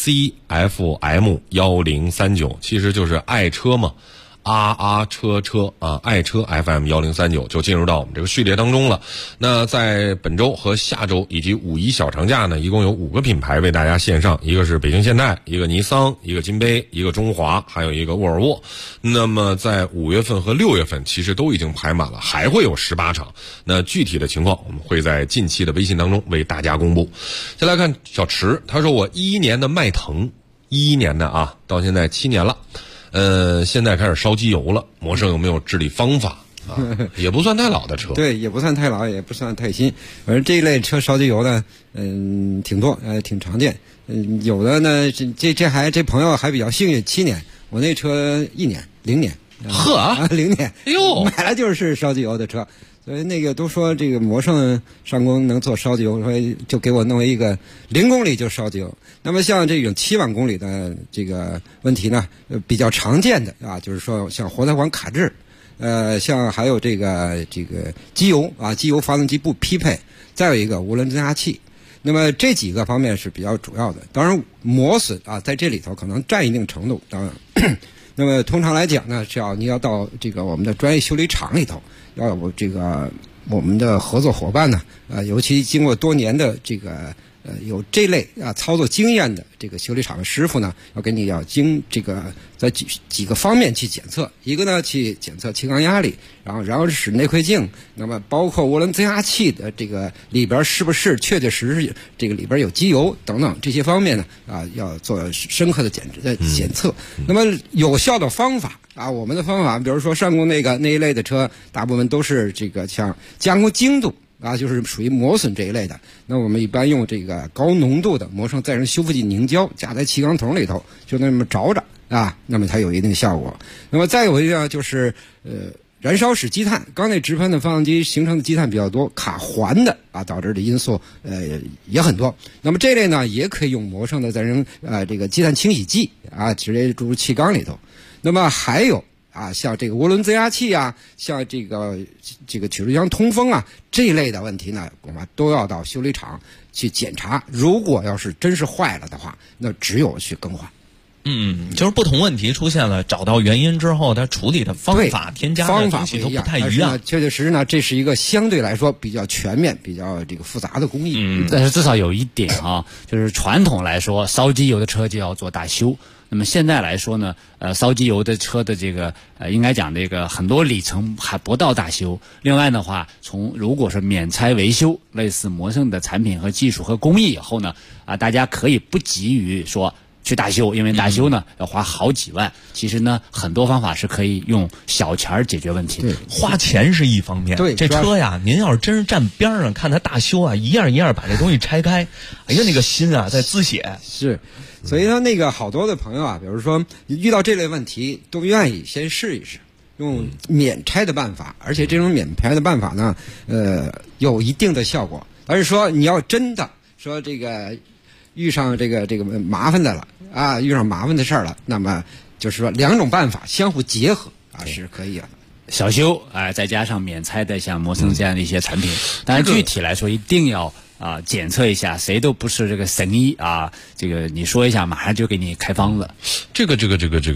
ACFM1039，其实就是爱车嘛。车啊，爱车 FM1039 就进入到我们这个序列当中了。那在本周和下周以及5一小长假呢，一共有5个品牌为大家献上，一个是北京现代，一个尼桑，一个金杯，一个中华，还有一个沃尔沃。那么在5月份和6月份其实都已经排满了，还会有18场。那具体的情况我们会在近期的微信当中为大家公布。先来看小池，他说我11年的迈腾，11年的啊，到现在7年了。现在开始烧机油了，魔圣有没有治理方法啊？也不算太老的车， 对，也不算太老，也不算太新。反正这一类车烧机油的，挺多，挺常见。有的呢，这朋友还比较幸运，7年，我那车1年，0年。 呵 ，0年， 哎呦， 买来就是烧机油的车。所以那个都说这个魔圣上工能做烧机油，所以就给我弄一个0公里就烧机油。那么像这种7万公里的这个问题呢，比较常见的啊，就是说像活塞管卡滞，像还有这个机油啊，机油发动机不匹配，再有一个涡轮增压器。那么这几个方面是比较主要的。当然磨损啊，在这里头可能占一定程度。当然，那么通常来讲呢，你要到这个我们的专业修理厂里头。要有这个我们的合作伙伴呢，尤其经过多年的这个有这类操作经验的这个修理厂的师傅呢，要经这个在几个方面去检测。一个呢，去检测气缸压力，然后是内窥镜，那么包括涡轮增压器的这个里边是不是确实这个里边有机油等等这些方面呢，要做深刻的检测。那么有效的方法。我们的方法，比如说上工那一类的车，大部分都是这个像加工精度就是属于磨损这一类的。那我们一般用这个高浓度的魔圣再生修复剂凝胶加在气缸筒里头，就那么着那么它有一定效果。那么再有一个就是燃烧室积碳，缸内直喷的发动机形成的积碳比较多，卡环的导致的因素也很多。那么这类呢，也可以用魔圣的再生这个积碳清洗剂直接注入气缸里头。那么还有像这个涡轮增压器像这个曲轴箱通风这一类的问题呢，我们都要到修理厂去检查。如果要是真是坏了的话，那只有去更换。 就是不同问题出现了，找到原因之后，它处理的方法、添加的东西都不太一样。 确实呢，这是一个相对来说比较全面、比较这个复杂的工艺。 但是至少有一点就是传统来说，烧机油的车就要做大修。那么现在来说呢，烧机油的车的这个应该讲这个很多里程还不到大修。另外的话，如果是免拆维修，类似魔圣的产品和技术和工艺以后呢，大家可以不急于说去大修，因为大修呢要花好几万。其实呢，很多方法是可以用小钱解决问题的。 花钱是一方面，这车呀，您要是真是站边上看它大修一样一样把这东西拆开，哎呀，那个心在滋血。 是。所以说那个好多的朋友比如说遇到这类问题，都愿意先试一试用免拆的办法，而且这种免拆的办法呢，有一定的效果。 而是说你要真的说这个遇上这个麻烦的了啊，遇上麻烦的事儿了，那么就是说两种办法相互结合啊是可以的。 小修再加上免拆的像摩森这样的一些产品，当然具体来说一定要检测一下，谁都不是这个神医啊，这个你说一下马上就给你开方子。 这个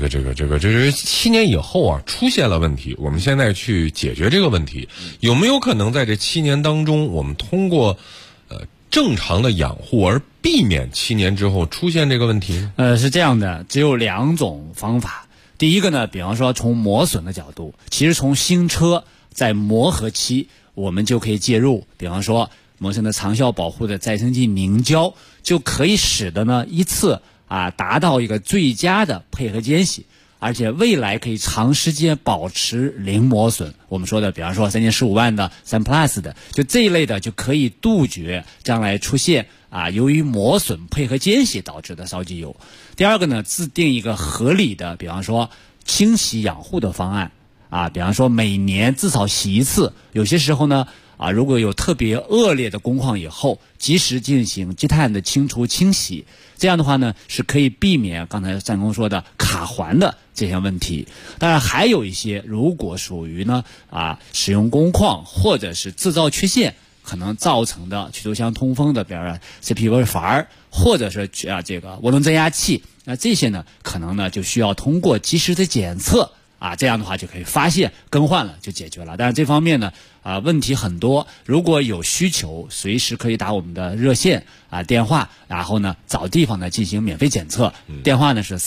7年以后啊出现了问题，我们现在去解决这个问题，有没有可能在这7年当中，我们通过正常的养护而避免7年之后出现这个问题呢？ 是这样的，只有2种方法。第一个呢，比方说从磨损的角度，其实从新车在磨合期我们就可以介入，比方说摩森的长效保护的再生剂凝胶就可以使得呢一次达到一个最佳的配合间隙，而且未来可以长时间保持零磨损。我们说的比方说3年15万的3 Plus 的，就这一类的就可以杜绝将来出现由于磨损配合间隙导致的烧机油。第二个呢，制定一个合理的比方说清洗养护的方案比方说每年至少洗一次，有些时候呢如果有特别恶劣的工况以后，及时进行积碳的清除清洗，这样的话呢是可以避免刚才战工说的卡环的这些问题。当然还有一些如果属于呢使用工况或者是制造缺陷可能造成的曲轴箱通风的，比如说 CPU 阀或者是这个涡轮增压器，那这些呢可能呢就需要通过及时的检测这样的话就可以发现更换了就解决了。但是这方面呢问题很多，如果有需求随时可以打我们的热线电话，然后呢找地方呢进行免费检测，电话呢是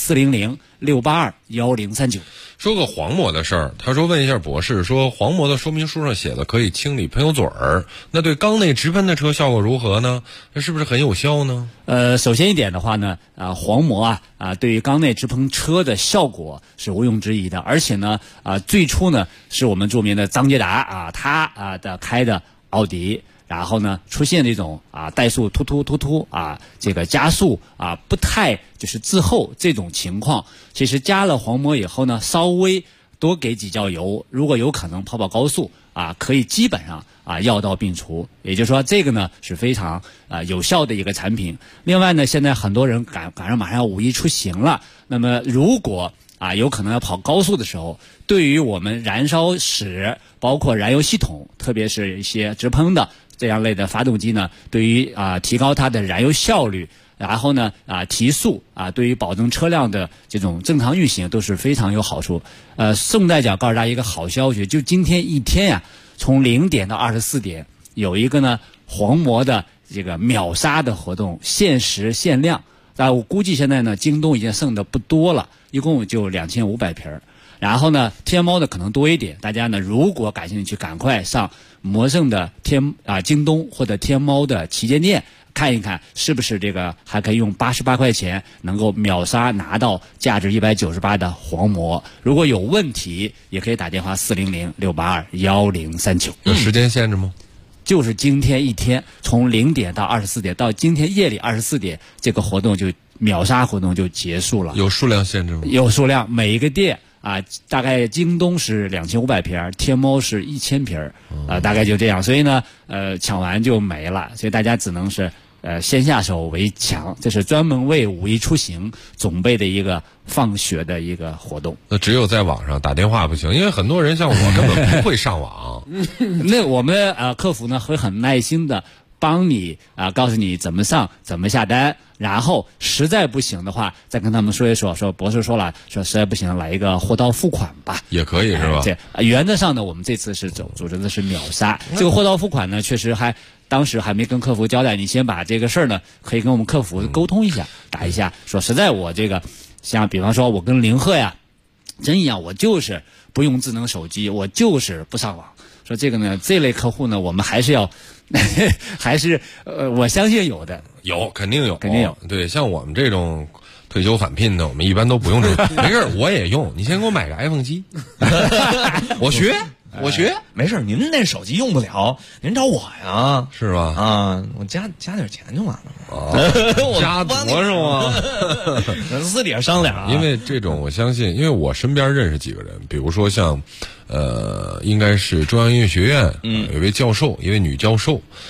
400-682-1039。 说个黄膜的事儿，他说问一下博士，说黄膜的说明书上写的可以清理喷油嘴儿，那对缸内直喷的车效果如何呢？那是不是很有效呢？ 首先一点的话呢黄膜对于缸内直喷车的效果是毋庸置疑的，而且呢最初呢是我们著名的张捷达他开的奥迪，然后呢出现这种怠速突这个加速不太就是滞后这种情况，其实加了黄膜以后呢，稍微多给几脚油，如果有可能跑高速可以基本上药到病除。也就是说这个呢是非常有效的一个产品。另外呢，现在很多人赶上马上要5一出行了，那么如果有可能要跑高速的时候，对于我们燃烧室包括燃油系统，特别是一些直喷的这样类的发动机呢，对于提高它的燃油效率，然后呢提速对于保证车辆的这种正常运行都是非常有好处。顺带讲告诉大家一个好消息，就今天一天从0点到24点有一个呢黄膜的这个秒杀的活动，限时限量。我估计现在呢京东已经剩的不多了，一共就2500瓶。然后呢天猫的可能多一点，大家呢如果感兴趣赶快上摩胜的京东或者天猫的旗舰店看一看，是不是这个还可以用88块钱能够秒杀拿到价值198的黄膜。如果有问题也可以打电话400-682-1039。 有时间限制吗？ 就是今天一天，从0点到24点，到今天夜里24点，这个活动就秒杀活动就结束了。 有数量限制吗？ 有数量，每一个店大概京东是2500瓶，天猫是1000瓶，大概就这样。所以呢，抢完就没了，所以大家只能是先下手为强。这是专门为5一出行准备的一个放血的一个活动。 那只有在网上打电话不行，因为很多人像我根本不会上网。 那我们客服呢会很耐心的帮你告诉你怎么上怎么下单，然后实在不行的话再跟他们说一说，说博士说了，说实在不行来一个货到付款吧， 也可以是吧？ 对，原则上呢我们这次是组织的是秒杀。这个货到付款呢确实当时还没跟客服交代，你先把这个事儿呢可以跟我们客服沟通一下，打一下说实在我这个像比方说我跟凌鹤真一样，我就是不用智能手机，我就是不上网。说这个呢这类客户呢我们还是要还是我相信有的， 肯定有。对，像我们这种退休返聘的，我们一般都不用这个。没事，我也用。你先给我买个 iPhone 7，我学。 没事，您那手机用不了，您找我呀， 是吧？ 我加点钱就完了。 加多是吗？ 私底下商量。 因为这种我相信，因为我身边认识几个人，比如说像应该是中央音乐学院有一位教授，一位女教授，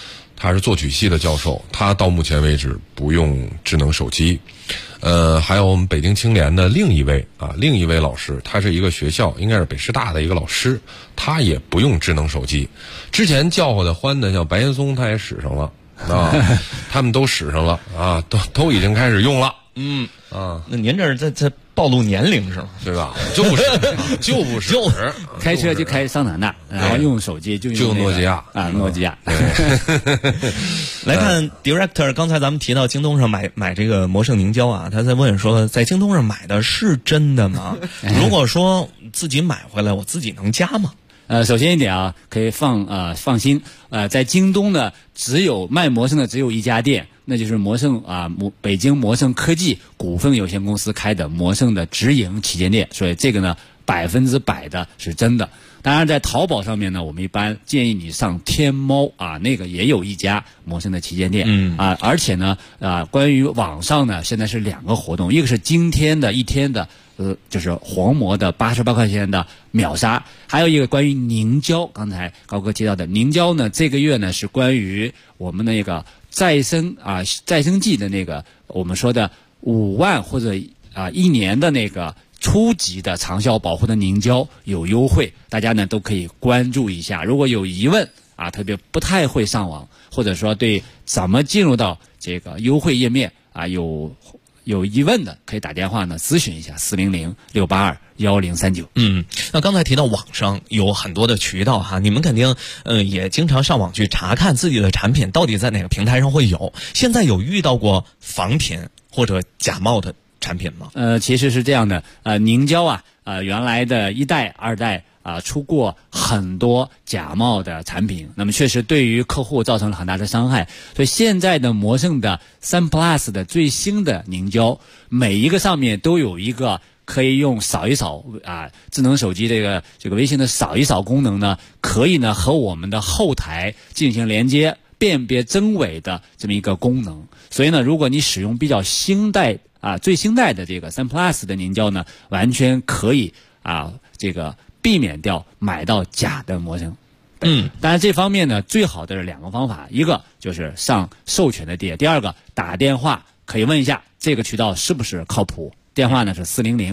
他是作曲系的教授，他到目前为止不用智能手机。还有我们北京青联的另一位老师，他是一个学校，应该是北师大的一个老师，他也不用智能手机。之前叫唤的欢的，像白岩松他也使上了啊，他们都使上了啊，都已经开始用了。 那您这是在暴露年龄是吗？ 对吧？就不使， 开车就开桑塔纳，然后用手机就用诺基亚啊，诺基亚。 来看 Director， 刚才咱们提到京东上买这个魔圣凝胶啊，他在问说，在京东上买的是真的吗？如果说自己买回来，我自己能加吗？ 首先一点啊，可以放心，在京东呢，卖魔圣的只有一家店，那就是魔圣北京魔圣科技股份有限公司开的魔圣的直营旗舰店，所以这个呢100%的是真的。当然，在淘宝上面呢，我们一般建议你上天猫啊，那个也有一家魔圣的旗舰店而且呢关于网上呢，现在是2个活动，一个是今天的一天的就是黄魔的88块钱的秒杀，还有一个关于凝胶，刚才高哥提到的凝胶呢，这个月呢是关于我们那个再生剂的那个我们说的5万或者1年的那个初级的长效保护的凝胶有优惠，大家呢都可以关注一下。如果有疑问特别不太会上网，或者说对怎么进入到这个优惠页面有疑问的，可以打电话呢咨询一下400-682-1039。 那刚才提到网上有很多的渠道哈，你们肯定也经常上网去查看自己的产品到底在哪个平台上会有。现在有遇到过仿品或者假冒的产品吗？ 其实是这样的，凝胶原来的1代、2代出过很多假冒的产品，那么确实对于客户造成了很大的伤害。所以现在的魔圣的3 Plus 的最新的凝胶，每一个上面都有一个可以用扫一扫智能手机这个微信的扫一扫功能呢，可以呢和我们的后台进行连接，辨别真伪的这么一个功能。所以呢，如果你使用比较最新代的这个3 Plus 的凝胶呢，完全可以这个避免掉买到假的魔圣。当然这方面呢，最好的是2个方法，一个就是上授权的店，第二个打电话可以问一下这个渠道是不是靠谱，电话呢是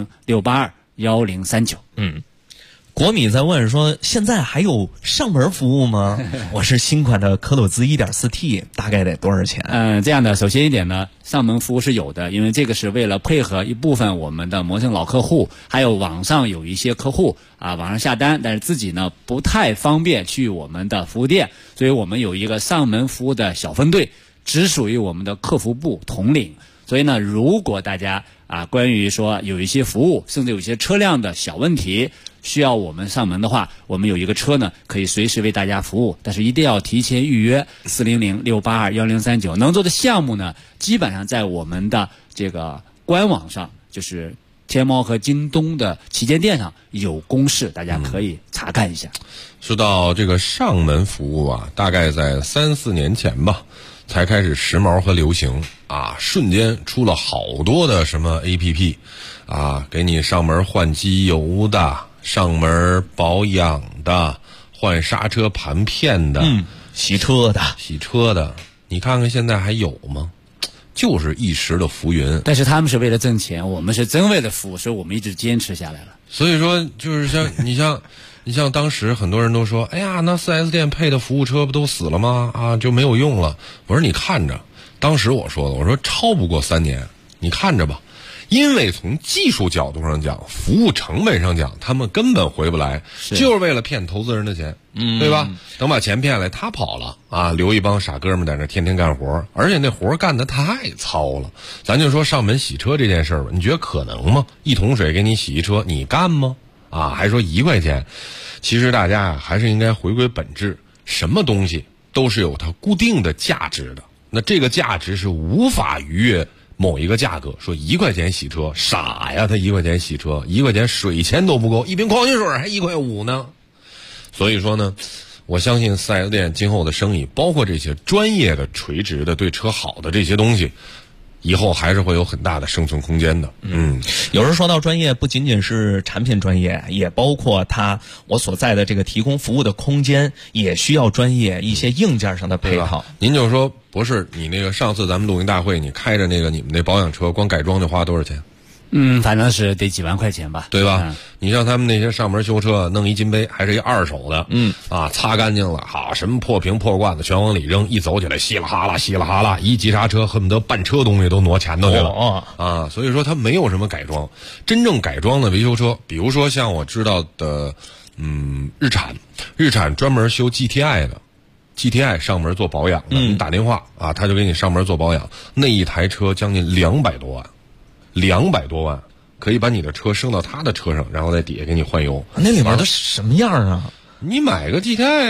400-682-1039。 国米在问说，现在还有上门服务吗？我是新款的科鲁兹 1.4T， 大概得多少钱？ 这样的，首先一点呢，上门服务是有的，因为这个是为了配合一部分我们的魔圣老客户，还有网上有一些客户网上下单，但是自己呢不太方便去我们的服务店，所以我们有一个上门服务的小分队，只属于我们的客服部统领。所以呢，如果大家关于说有一些服务，甚至有一些车辆的小问题需要我们上门的话，我们有一个车呢可以随时为大家服务，但是一定要提前预约400-682-1039。能做的项目呢，基本上在我们的这个官网上，就是天猫和京东的旗舰店上有公示，大家可以查看一下。 说到这个上门服务大概在3-4年前吧才开始时髦和流行瞬间出了好多的什么 APP 给你上门换机油的，上门保养的，换刹车盘片的， 洗车的，你看看现在还有吗？就是一时的浮云。 但是他们是为了挣钱，我们是真为了服务，所以我们一直坚持下来了。 所以说就是你像当时很多人都说，哎呀，那 4S 店配的服务车不都死了吗？就没有用了。我说你看着，当时我说超不过3年，你看着吧。因为从技术角度上讲，服务成本上讲，他们根本回不来，就是为了骗投资人的钱，对吧？等把钱骗来，他跑了留一帮傻哥们在那天天干活，而且那活干得太糙了。咱就说上门洗车这件事儿吧，你觉得可能吗？一桶水给你洗一车，你干吗？还说1块钱。其实大家还是应该回归本质，什么东西都是有它固定的价值的，那这个价值是无法逾越某一个价格。说1块钱洗车，傻呀，他1块钱洗车，1块钱水钱都不够，一瓶矿泉水还1块5呢。所以说呢，我相信 4S 店今后的生意，包括这些专业的垂直的对车好的这些东西， 以后还是会有很大的生存空间的。 有人说到专业，不仅仅是产品专业，也包括我所在的这个提供服务的空间也需要专业，一些硬件上的配套。 您就说博士，你那个上次咱们录音大会，你开着那个你们那保养车，光改装就花多少钱？ 反正是得几万块钱吧， 对吧？你像他们那些上门修车，弄一金杯，还是一二手的，擦干净了，好，什么破瓶破罐子全往里扔，一走起来稀里哈啦，稀里哈啦，一急刹车，恨不得半车东西都挪前头去了。所以说它没有什么改装。真正改装的维修车，比如说像我知道的，日产专门修 GTI 的。GTI 上门做保养的，你打电话他就给你上门做保养，那一台车将近200多万。200多万可以把你的车升到他的车上，然后在底下给你换油。 那里面都什么样啊？ 你买个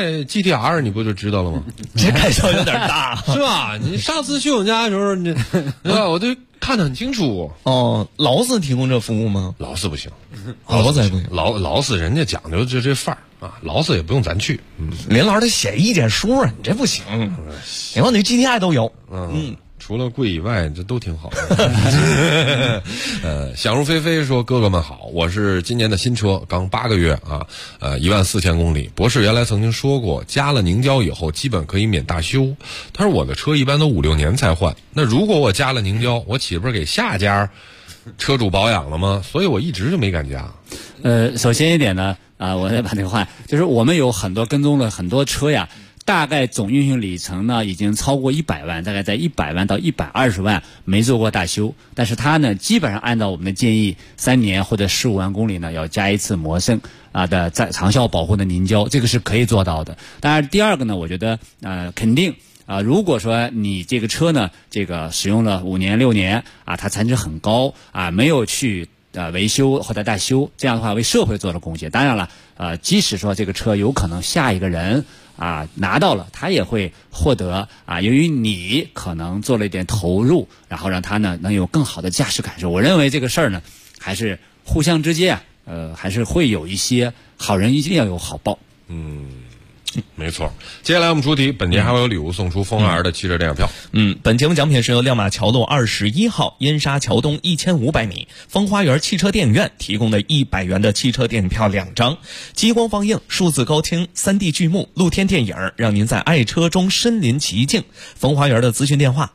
GTR 你不就知道了吗？ 这开销有点大， 是吧？你上次去我们家的时候，对吧？我都看得很清楚。 劳斯提供这服务吗？ 劳斯不行， 劳斯也不行。 劳斯人家讲究这范儿劳斯也不用咱去。 林老师得写意见书啊，你这不行。你看那 GTI 都有。 除了贵以外，这都挺好的。想入非非说：“哥哥们好，我是今年的新车，刚8个月14000公里。博士原来曾经说过，加了凝胶以后，基本可以免大修。他说我的车一般都5、6年才换。那如果我加了凝胶，我岂不是给下家车主保养了吗？所以我一直就没敢加。 首先一点呢，我再把这个话，就是我们有很多跟踪了很多车呀。大概总运行里程呢已经超过100万，大概在100万到120万没做过大修，但是它呢基本上按照我们的建议，3年或者15万公里呢要加一次魔圣的在长效保护的凝胶，这个是可以做到的。当然第二个呢，我觉得肯定如果说你这个车呢这个使用了5年6年它残值很高没有去维修或者大修，这样的话为社会做了贡献。当然了即使说这个车有可能下一个人拿到了，他也会获得由于你可能做了一点投入，然后让他呢能有更好的驾驶感受。我认为这个事儿呢，还是互相之间还是会有一些好人一定要有好报。 没错。接下来我们出题，本节还会有礼物送出风儿的汽车电影票。 本节目奖品是由亮马桥路21号燕莎桥东1500米风花园汽车电影院提供的100元的汽车电影票2张，激光放映、数字高清、3D 剧目、露天电影，让您在爱车中身临其境。风花园的咨询电话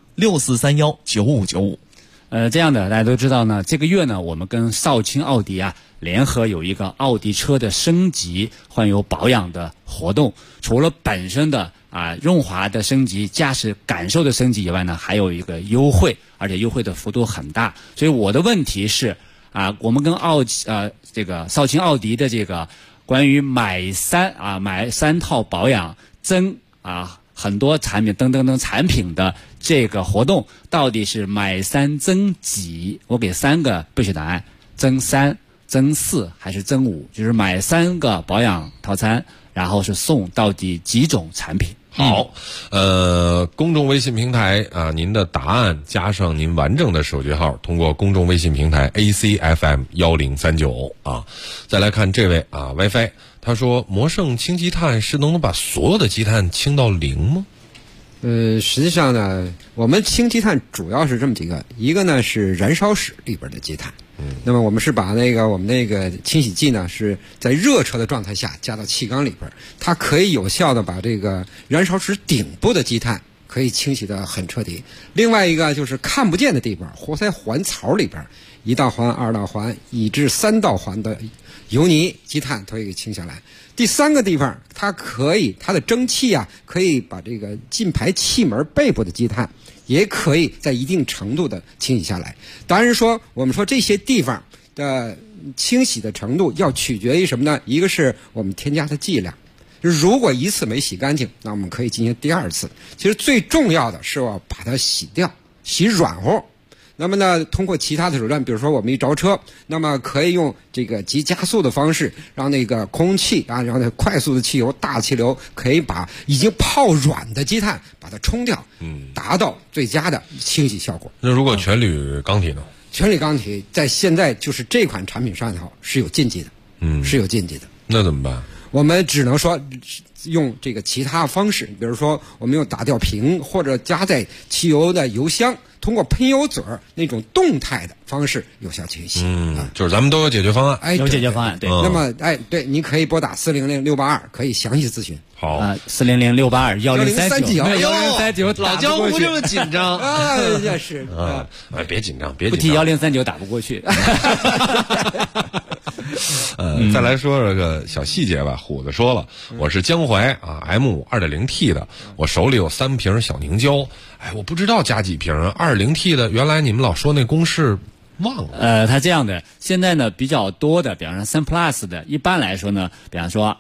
64319595。 这样的大家都知道呢，这个月呢我们跟少卿奥迪联合有一个奥迪车的升级换油保养的活动，除了本身的润滑的升级、驾驶感受的升级以外呢，还有一个优惠，而且优惠的幅度很大。所以我的问题是我们跟这个少卿奥迪的这个关于买3套保养增很多产品等产品的这个活动，到底是买3增几？我给3个备选答案：增3、增4还是增5？就是买3个保养套餐，然后是送到底几种产品？ 好，公众微信平台您的答案加上您完整的手机号，通过公众微信平台 ACFM1039再来看这位WiFi， 他说魔圣清积碳是能把所有的积碳清到0吗？ 实际上呢，我们清积碳主要是这么几个，一个呢是燃烧室里边的积碳，那么我们是把我们那个清洗剂呢是在热车的状态下加到气缸里边，它可以有效的把这个燃烧室顶部的积碳可以清洗得很彻底。另外一个就是看不见的地方，活塞环槽里边1道环、2道环以至3道环的油泥积碳都可以清下来。第3个地方，它的蒸汽可以把这个进排气门背部的积碳也可以在一定程度的清洗下来。当然说我们说这些地方的清洗的程度要取决于什么呢？一个是我们添加的剂量，如果一次没洗干净，那我们可以进行第2次。其实最重要的是要把它洗掉，洗软乎。那么呢，通过其他的手段，比如说我们一着车，那么可以用这个急加速的方式，让那个空气然后快速的汽油、大气流可以把已经泡软的积碳把它冲掉，达到最佳的清洗效果。 那如果全铝钢体呢？ 全铝钢体在现在就是这款产品上头是有禁忌的，是有禁忌的。 那怎么办？ 我们只能说用这个其他方式，比如说我们用打吊瓶或者加在汽油的油箱，通过喷油嘴那种动态的方式有效清洗。 就是咱们都有解决方案， 有解决方案。对， 那么对，你可以拨打400-682，可以详细咨询。 好 400-682-1039， 老江湖这么紧张啊，也是别紧张， 不提1039打不过去。 再来说这个小细节吧。虎子说了，我是江淮M5 2.0T 的，我手里有3瓶小凝胶，我不知道加几瓶2.0T 的，原来你们老说那公式忘了。 它这样的，现在呢比较多的，比方说3 Plus 的，一般来说呢，比方说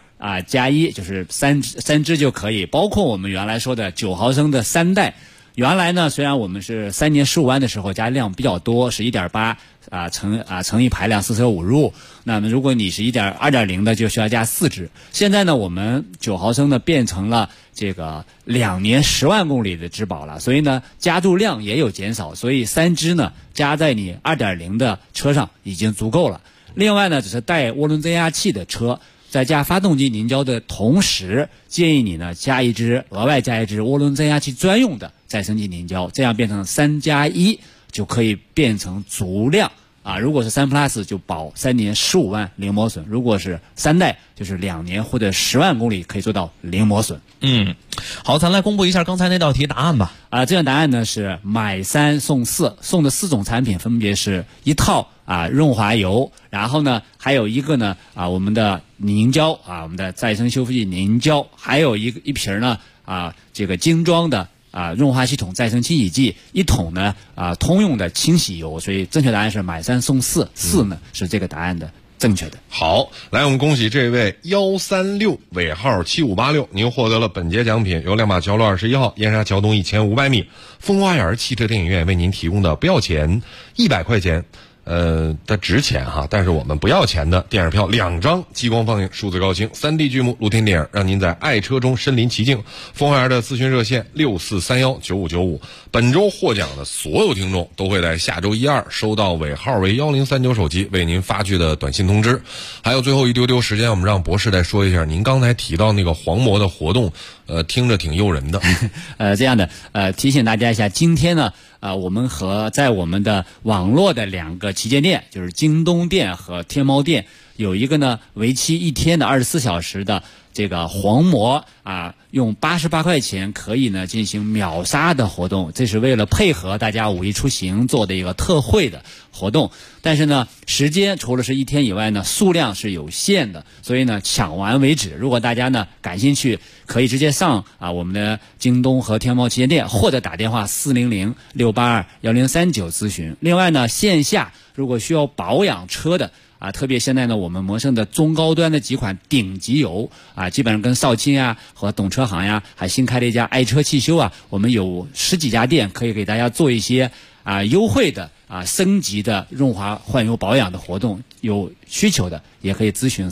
2+1就是3支就可以，包括我们原来说的9毫升的3代。原来呢，虽然我们是3年15万的时候加量比较多，是1.8乘以排量4.5入，那么如果你是2.0的，就需要加4支。现在呢，我们9毫升呢变成了这个2年10万公里的质保了，所以呢加注量也有减少，所以3支呢加在你2.0的车上已经足够了。另外呢，只是带涡轮增压器的车，在加发动机凝胶的同时，建议你呢额外加一支涡轮增压器专用的再生级凝胶，这样变成3+1就可以变成足量如果是3 Plus 就保3年15万零磨损，如果是3代就是2年或者10万公里可以做到零磨损。 好，咱来公布一下刚才那道题答案吧。 这样答案呢是买3送4，送的4种产品分别是一套润滑油，然后呢还有一个呢我们的凝胶我们的再生修复剂凝胶，还有一瓶呢这个精装的润滑系统再生清洗剂，一桶呢通用的清洗油，所以正确答案是买3送4，4呢是这个答案的正确的。 好，来我们恭喜这位136尾号7586，您获得了本节奖品，由亮马桥路21号燕莎桥东1500米风花园汽车电影院为您提供的不要钱100块钱的值钱但是我们不要钱的电影票2张，激光放映，数字高清，3D 剧目露天电影，让您在爱车中身临其境。风花园的咨询热线64319595，本周获奖的所有听众都会在下周1、2收到尾号为1039手机为您发去的短信通知。还有最后一丢丢时间，我们让博士再说一下您刚才提到那个黄魔的活动，听着挺诱人的。 这样的提醒大家一下，今天呢我们在我们的网络的2个旗舰店，就是京东店和天猫店，有一个呢为期1天的24小时的这个黄魔用88块钱可以呢进行秒杀的活动，这是为了配合大家五一出行做的一个特惠的活动。但是呢时间除了是1天以外呢，数量是有限的，所以呢抢完为止。如果大家呢感兴趣，可以直接上我们的京东和天猫旗舰店，或者打电话400-682-1039咨询。另外呢线下如果需要保养车的特别现在呢我们摩胜的中高端的几款顶级油基本上跟少卿和懂车行还新开了一家爱车汽修我们有10几家店可以给大家做一些优惠的升级的润滑换油保养的活动，有需求的也可以咨询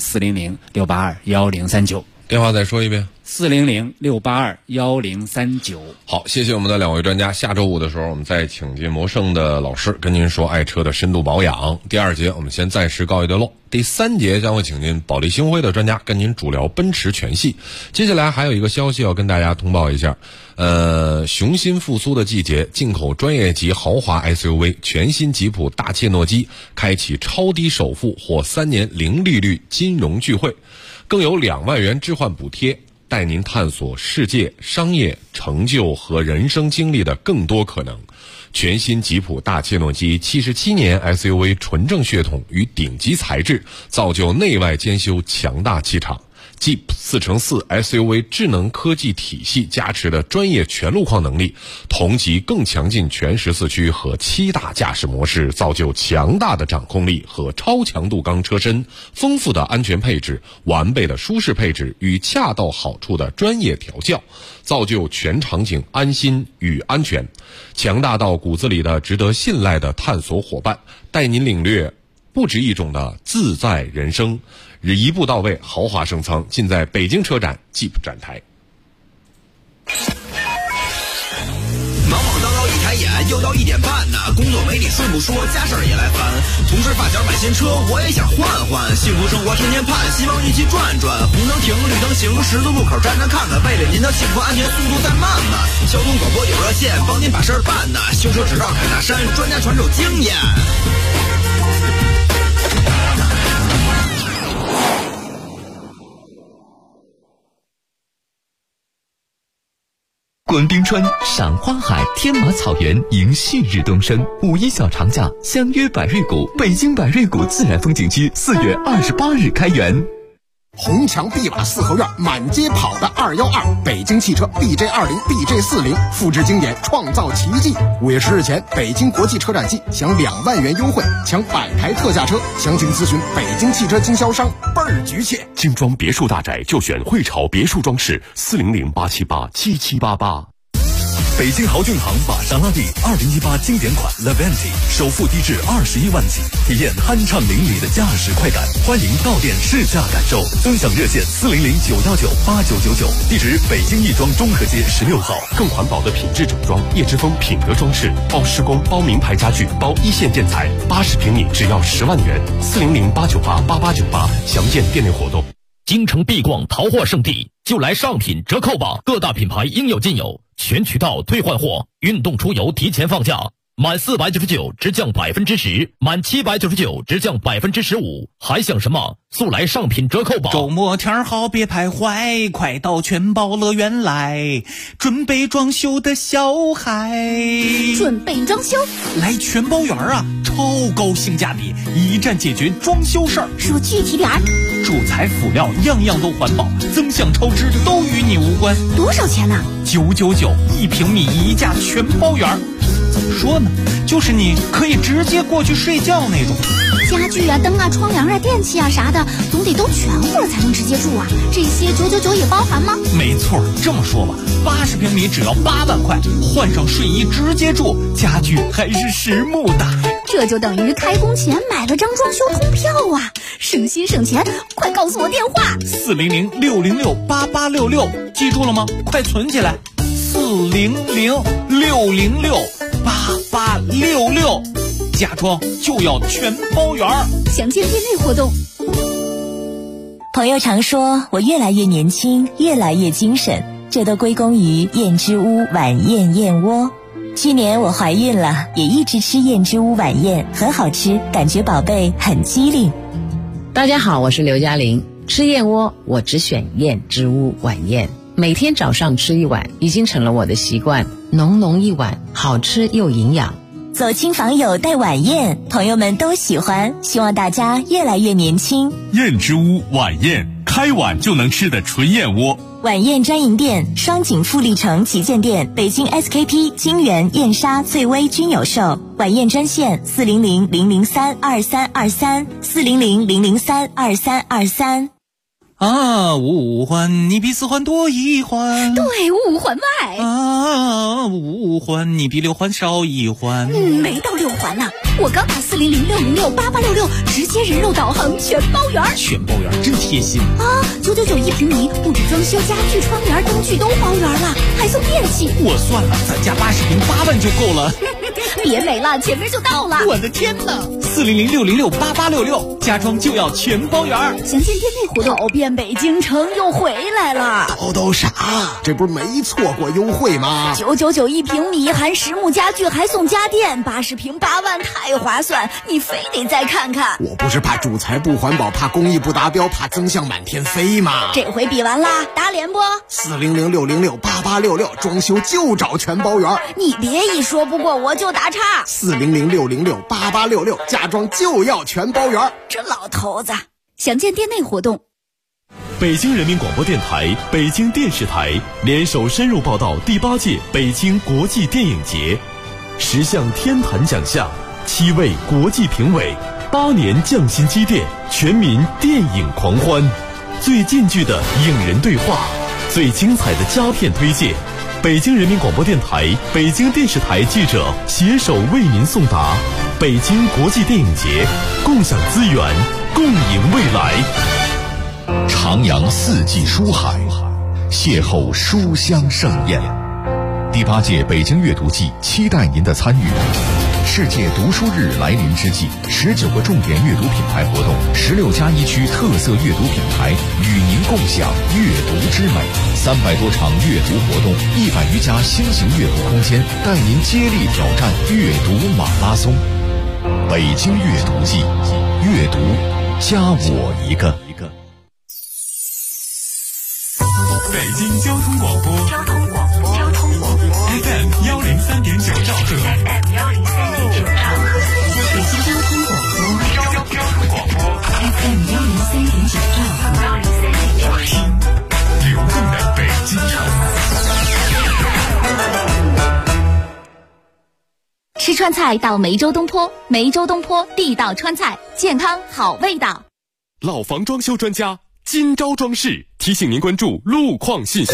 400-682-1039。 电话再说一遍 400-682-1039。 好，谢谢我们的2位专家。下周5的时候，我们再请进摩胜的老师跟您说爱车的深度保养。第2节我们先暂时告一段落，第3节将会请进保利星辉的专家跟您主聊奔驰全系。接下来还有一个消息要跟大家通报一下，雄心复苏的季节，进口专业级豪华 SUV 全新吉普大切诺基开启超低首付或3年零利率金融聚会，更有2万元置换补贴，带您探索世界、商业、成就和人生经历的更多可能。全新吉普大切诺基77年 SUV 纯正血统与顶级材质，造就内外兼修强大气场。Jeep 4x4 SUV 智能科技体系加持的专业全路况能力，同级更强劲全14驱和7大驾驶模式，造就强大的掌控力和超强度钢车身，丰富的安全配置，完备的舒适配置与恰到好处的专业调教，造就全场景安心与安全。强大到骨子里的值得信赖的探索伙伴，带您领略不止一种的自在人生。一步到位，豪华升舱，尽在北京车展 Jeep 展台。 忙忙叨叨一抬眼， 又到1点半呢，工作没你顺不说，家事儿也来烦。同事发小买新车，我也想换换，幸福生活天天盼，希望一起转转。红灯停，绿灯行，十字路口站站看看，为了您的幸福安全，速度再慢呢。交通广播有热线，帮您把事儿办呢。修车只绕凯大山，专家传授经验。 观冰川，赏花海，天马草原，迎旭日东升。5·1小长假，相约百瑞谷，北京百瑞谷自然风景区4月28日开园。 红墙碧瓦四合院，满街跑的212，北京汽车 BJ20、BJ40，复制经典，创造奇迹。5月10日前，北京国际车展季享2万元优惠，抢100台特价车。详情咨询北京汽车经销商，倍儿局气。 精装别墅大宅就选汇潮别墅装饰，400-878-7788。 北京豪骏行玛莎拉蒂2018经典款 Levante 首付低至21万起，体验酣畅淋漓的驾驶快感。欢迎到店试驾感受，尊享热线400-919-8999，地址北京亦庄中和街16号。 更环保的品质整装，叶之峰品格装饰，包施工，包名牌家具，包一线建材，80平米只要10万元，400-898-8898，详见店内活动。 京城必逛淘货圣地，就来上品折扣吧！各大品牌应有尽有，全渠道退换货，运动出游提前放假，满499直降10%，满799直降15%，还想什么？速来上品折扣吧！ 周末天好别徘徊，快到全宝乐园来，准备装修的小孩。 准备装修？ 来全宝园啊，超高性价比，一站解决装修事儿。 说具体点儿。 主材辅料样样都环保，增项超支都与你无关。 多少钱呢 ？999，1平米一价全包圆。怎么说呢？就是你可以直接过去睡觉那种。 家具啊、灯啊、窗帘啊、电器啊啥的，总得都全乎了才能直接住啊。这些999也包含吗？ 没错，这么说吧，80平米只要8万块，换上睡衣直接住，家具还是实木的。 这就等于开工前买了张装修通票啊，省心省钱！快告诉我电话 ：400-606-8866，记住了吗？快存起来，400-606-8866，家装就要全包圆。 详见店内活动。 朋友常说我越来越年轻，越来越精神，这都归功于燕之屋晚宴燕窝。去年我怀孕了，也一直吃燕之屋晚宴，很好吃，感觉宝贝很机灵。 大家好，我是刘嘉玲。吃燕窝我只选燕之屋晚宴，每天早上吃一碗已经成了我的习惯，浓浓一碗，好吃又营养。 走亲访友带晚宴，朋友们都喜欢，希望大家越来越年轻。 燕之屋晚宴，开碗就能吃的纯燕窝。 晚宴专营店：双井富力城旗舰店、北京 SKP、金源、燕莎、翠微均有售。晚宴专线400-003-2323，400-003-2323。 啊，五环你比4环多1环， 对，5环外。 啊，5环你比6环少1环。 没到6环呢，我刚打400-606-8866，直接人肉导航全包圆。 全包圆真贴心啊！999，1平米，不止装修，家具、窗帘、灯具都包圆了，还送电器。 我算了，咱家80平8万就够了。 别美了，前面就到了。 我的天哪！400-606-8866，家装就要全包圆。 详见店内活动。跑遍北京城又回来了。 都傻，这不是没错过优惠吗 ？999，1平米，含实木家具，还送家电，80平8万，太划算！你非得再看看。 我不是怕主材不环保，怕工艺不达标，怕增项满天飞吗？ 这回比完啦，打脸不 ？400-606-8866，装修就找全包圆。 你别一说不过我就打岔。 400-606-8866，家装就要全包圆。 这老头子。详见店内活动。 北京人民广播电台、北京电视台联手深入报道第8届北京国际电影节，10项天坛奖项，7位国际评委，8年匠心积淀，全民电影狂欢，最近距的影人对话，最精彩的佳片推荐。北京人民广播电台、北京电视台记者携手为您送达北京国际电影节，共享资源，共赢未来。 徜徉四季书海，邂逅书香盛宴， 第8届北京阅读季期待您的参与。世界读书日来临之际，19个重点阅读品牌活动，16家1区特色阅读品牌与您共享阅读之美，300多场阅读活动，100余家新型阅读空间，带您接力挑战阅读马拉松。北京阅读季，阅读加我一个。 北京交通广播FM 103.9兆赫， 北京交通广播 FM 103.9兆赫， 听流动的北京城。 吃川菜到梅州东坡，梅州东坡地道川菜，健康好味道。 老房装修专家金朝装饰提醒您关注路况信息。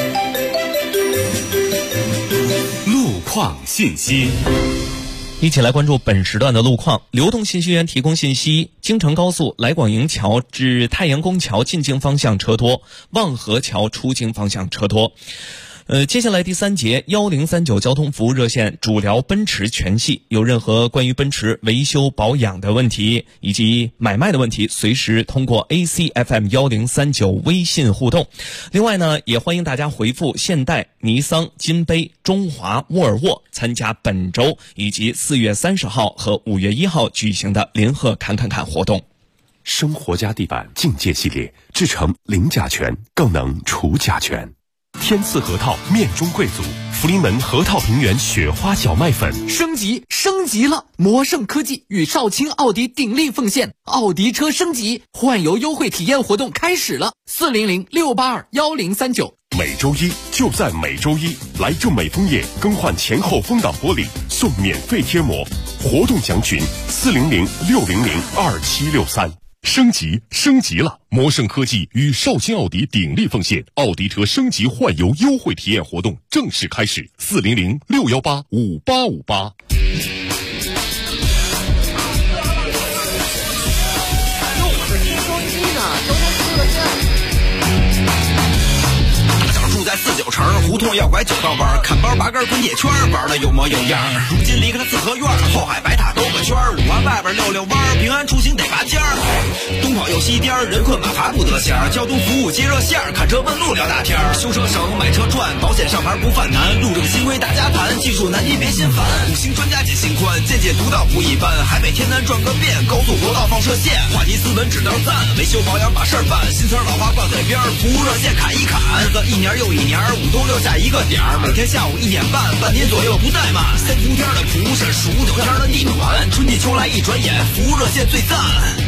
路况信息， 一起来关注本时段的路况。流动信息源提供信息：京承高速来广营桥至太阳宫桥进京方向车多，望河桥出京方向车多。接下来第3节1039交通服务热线主聊奔驰全系，有任何关于奔驰维修保养的问题以及买卖的问题，随时通过 ACFM 1039微信互动。另外呢，也欢迎大家回复现代、尼桑、金杯、中华、沃尔沃参加本周以及4月30号和5月1号举行的联合侃活动。 生活家地板境界系列制成零甲醛，更能除甲醛。天赐核桃面中贵族，福临门核桃平原雪花小麦粉升级了！魔圣科技与少卿奥迪鼎力奉献，奥迪车升级换油优惠体验活动开始了，400-682-1039。 每周一就在每周一，来正美枫叶更换前后风挡玻璃送免费贴膜，活动详询400-600-2763。升级了！魔圣科技与少卿奥迪鼎力奉献，奥迪车升级换油优惠体验活动正式开始，400-618-5858。 住在49城胡同要拐9道弯，看包拔根滚铁圈，玩的有模有样。如今离开了四合院，后海白塔兜个圈，5环外边溜弯，平安出行得拔尖儿。东跑又西颠，人困马乏不得闲，交通服务接热线，看车问路聊大天，修车省买车赚，保险上牌不犯难，路政新规大家谈，技术难题别心烦。5星专家解心宽，见解独到不一般，海北天南转个遍，高速国道放射线，话题斯文指道赞，维修保养把事儿办，新词老话挂嘴边，服务热线砍一砍，一年又一年，5都留下一个点儿，每天下午1点半，半年左右不怠慢。3伏天的蒲是15天的地暖，春季秋来一转眼，服务热线最赞。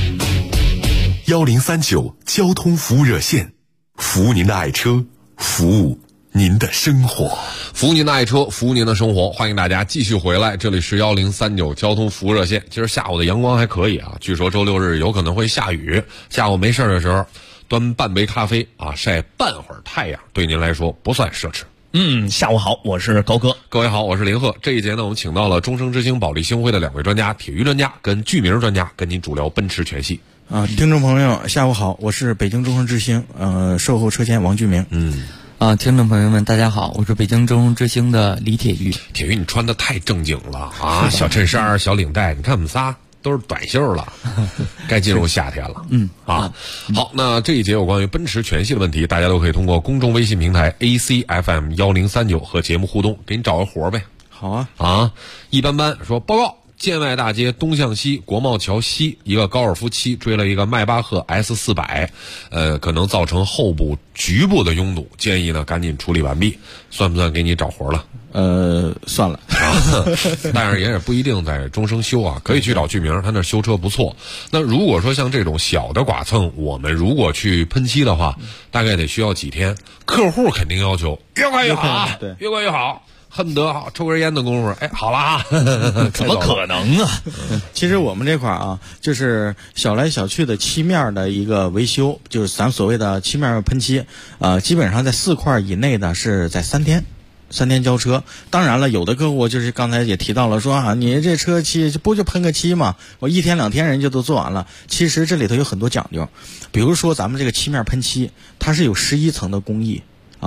1039交通服务热线，服务您的爱车，服务您的生活， 服务您的爱车，服务您的生活。欢迎大家继续回来，这里是1039交通服务热线。今儿下午的阳光还可以啊，据说周6日有可能会下雨，下午没事的时候端半杯咖啡啊，晒半会儿太阳，对您来说不算奢侈。 下午好，我是高哥。 各位好，我是林鹤。这一节呢，我们请到了终生之星保利星辉的2位专家，体育专家跟剧名专家，跟您主聊奔驰全系。 听众朋友下午好，我是北京终生之星售后车间王俊明。 听众朋友们大家好，我是北京终生之星的李铁玉。 铁玉，你穿的太正经了啊，小衬衫小领带，你看我们仨都是短袖了，该进入夏天了。好，那这一节有关于奔驰全系的问题，大家都可以通过公众微信平台 ACFM 1039和节目互动，给你找个活呗。 好啊。 一般般说报告。建外大街东向西国贸桥西，一个高尔夫7追了一个迈巴赫 S400，可能造成后部局部的拥堵，建议呢赶紧处理完毕。算不算给你找活了？ 算了。 但是也不一定在终生修啊，可以去找剧名，他那修车不错。那如果说像这种小的剐蹭，我们如果去喷漆的话，大概得需要几天。客户肯定要求越快越好， 对， 越快越好。恨不得抽根烟的功夫，好了啊！ 怎么可能啊？ 其实我们这块啊，就是小来小去的漆面的一个维修，就是咱所谓的漆面喷漆，基本上在4块以内的是在3天交车。当然了，有的客户就是刚才也提到了说你这车漆不就喷个漆嘛，我1天2天人就都做完了。其实这里头有很多讲究，比如说咱们这个漆面喷漆，它是有11层的工艺啊。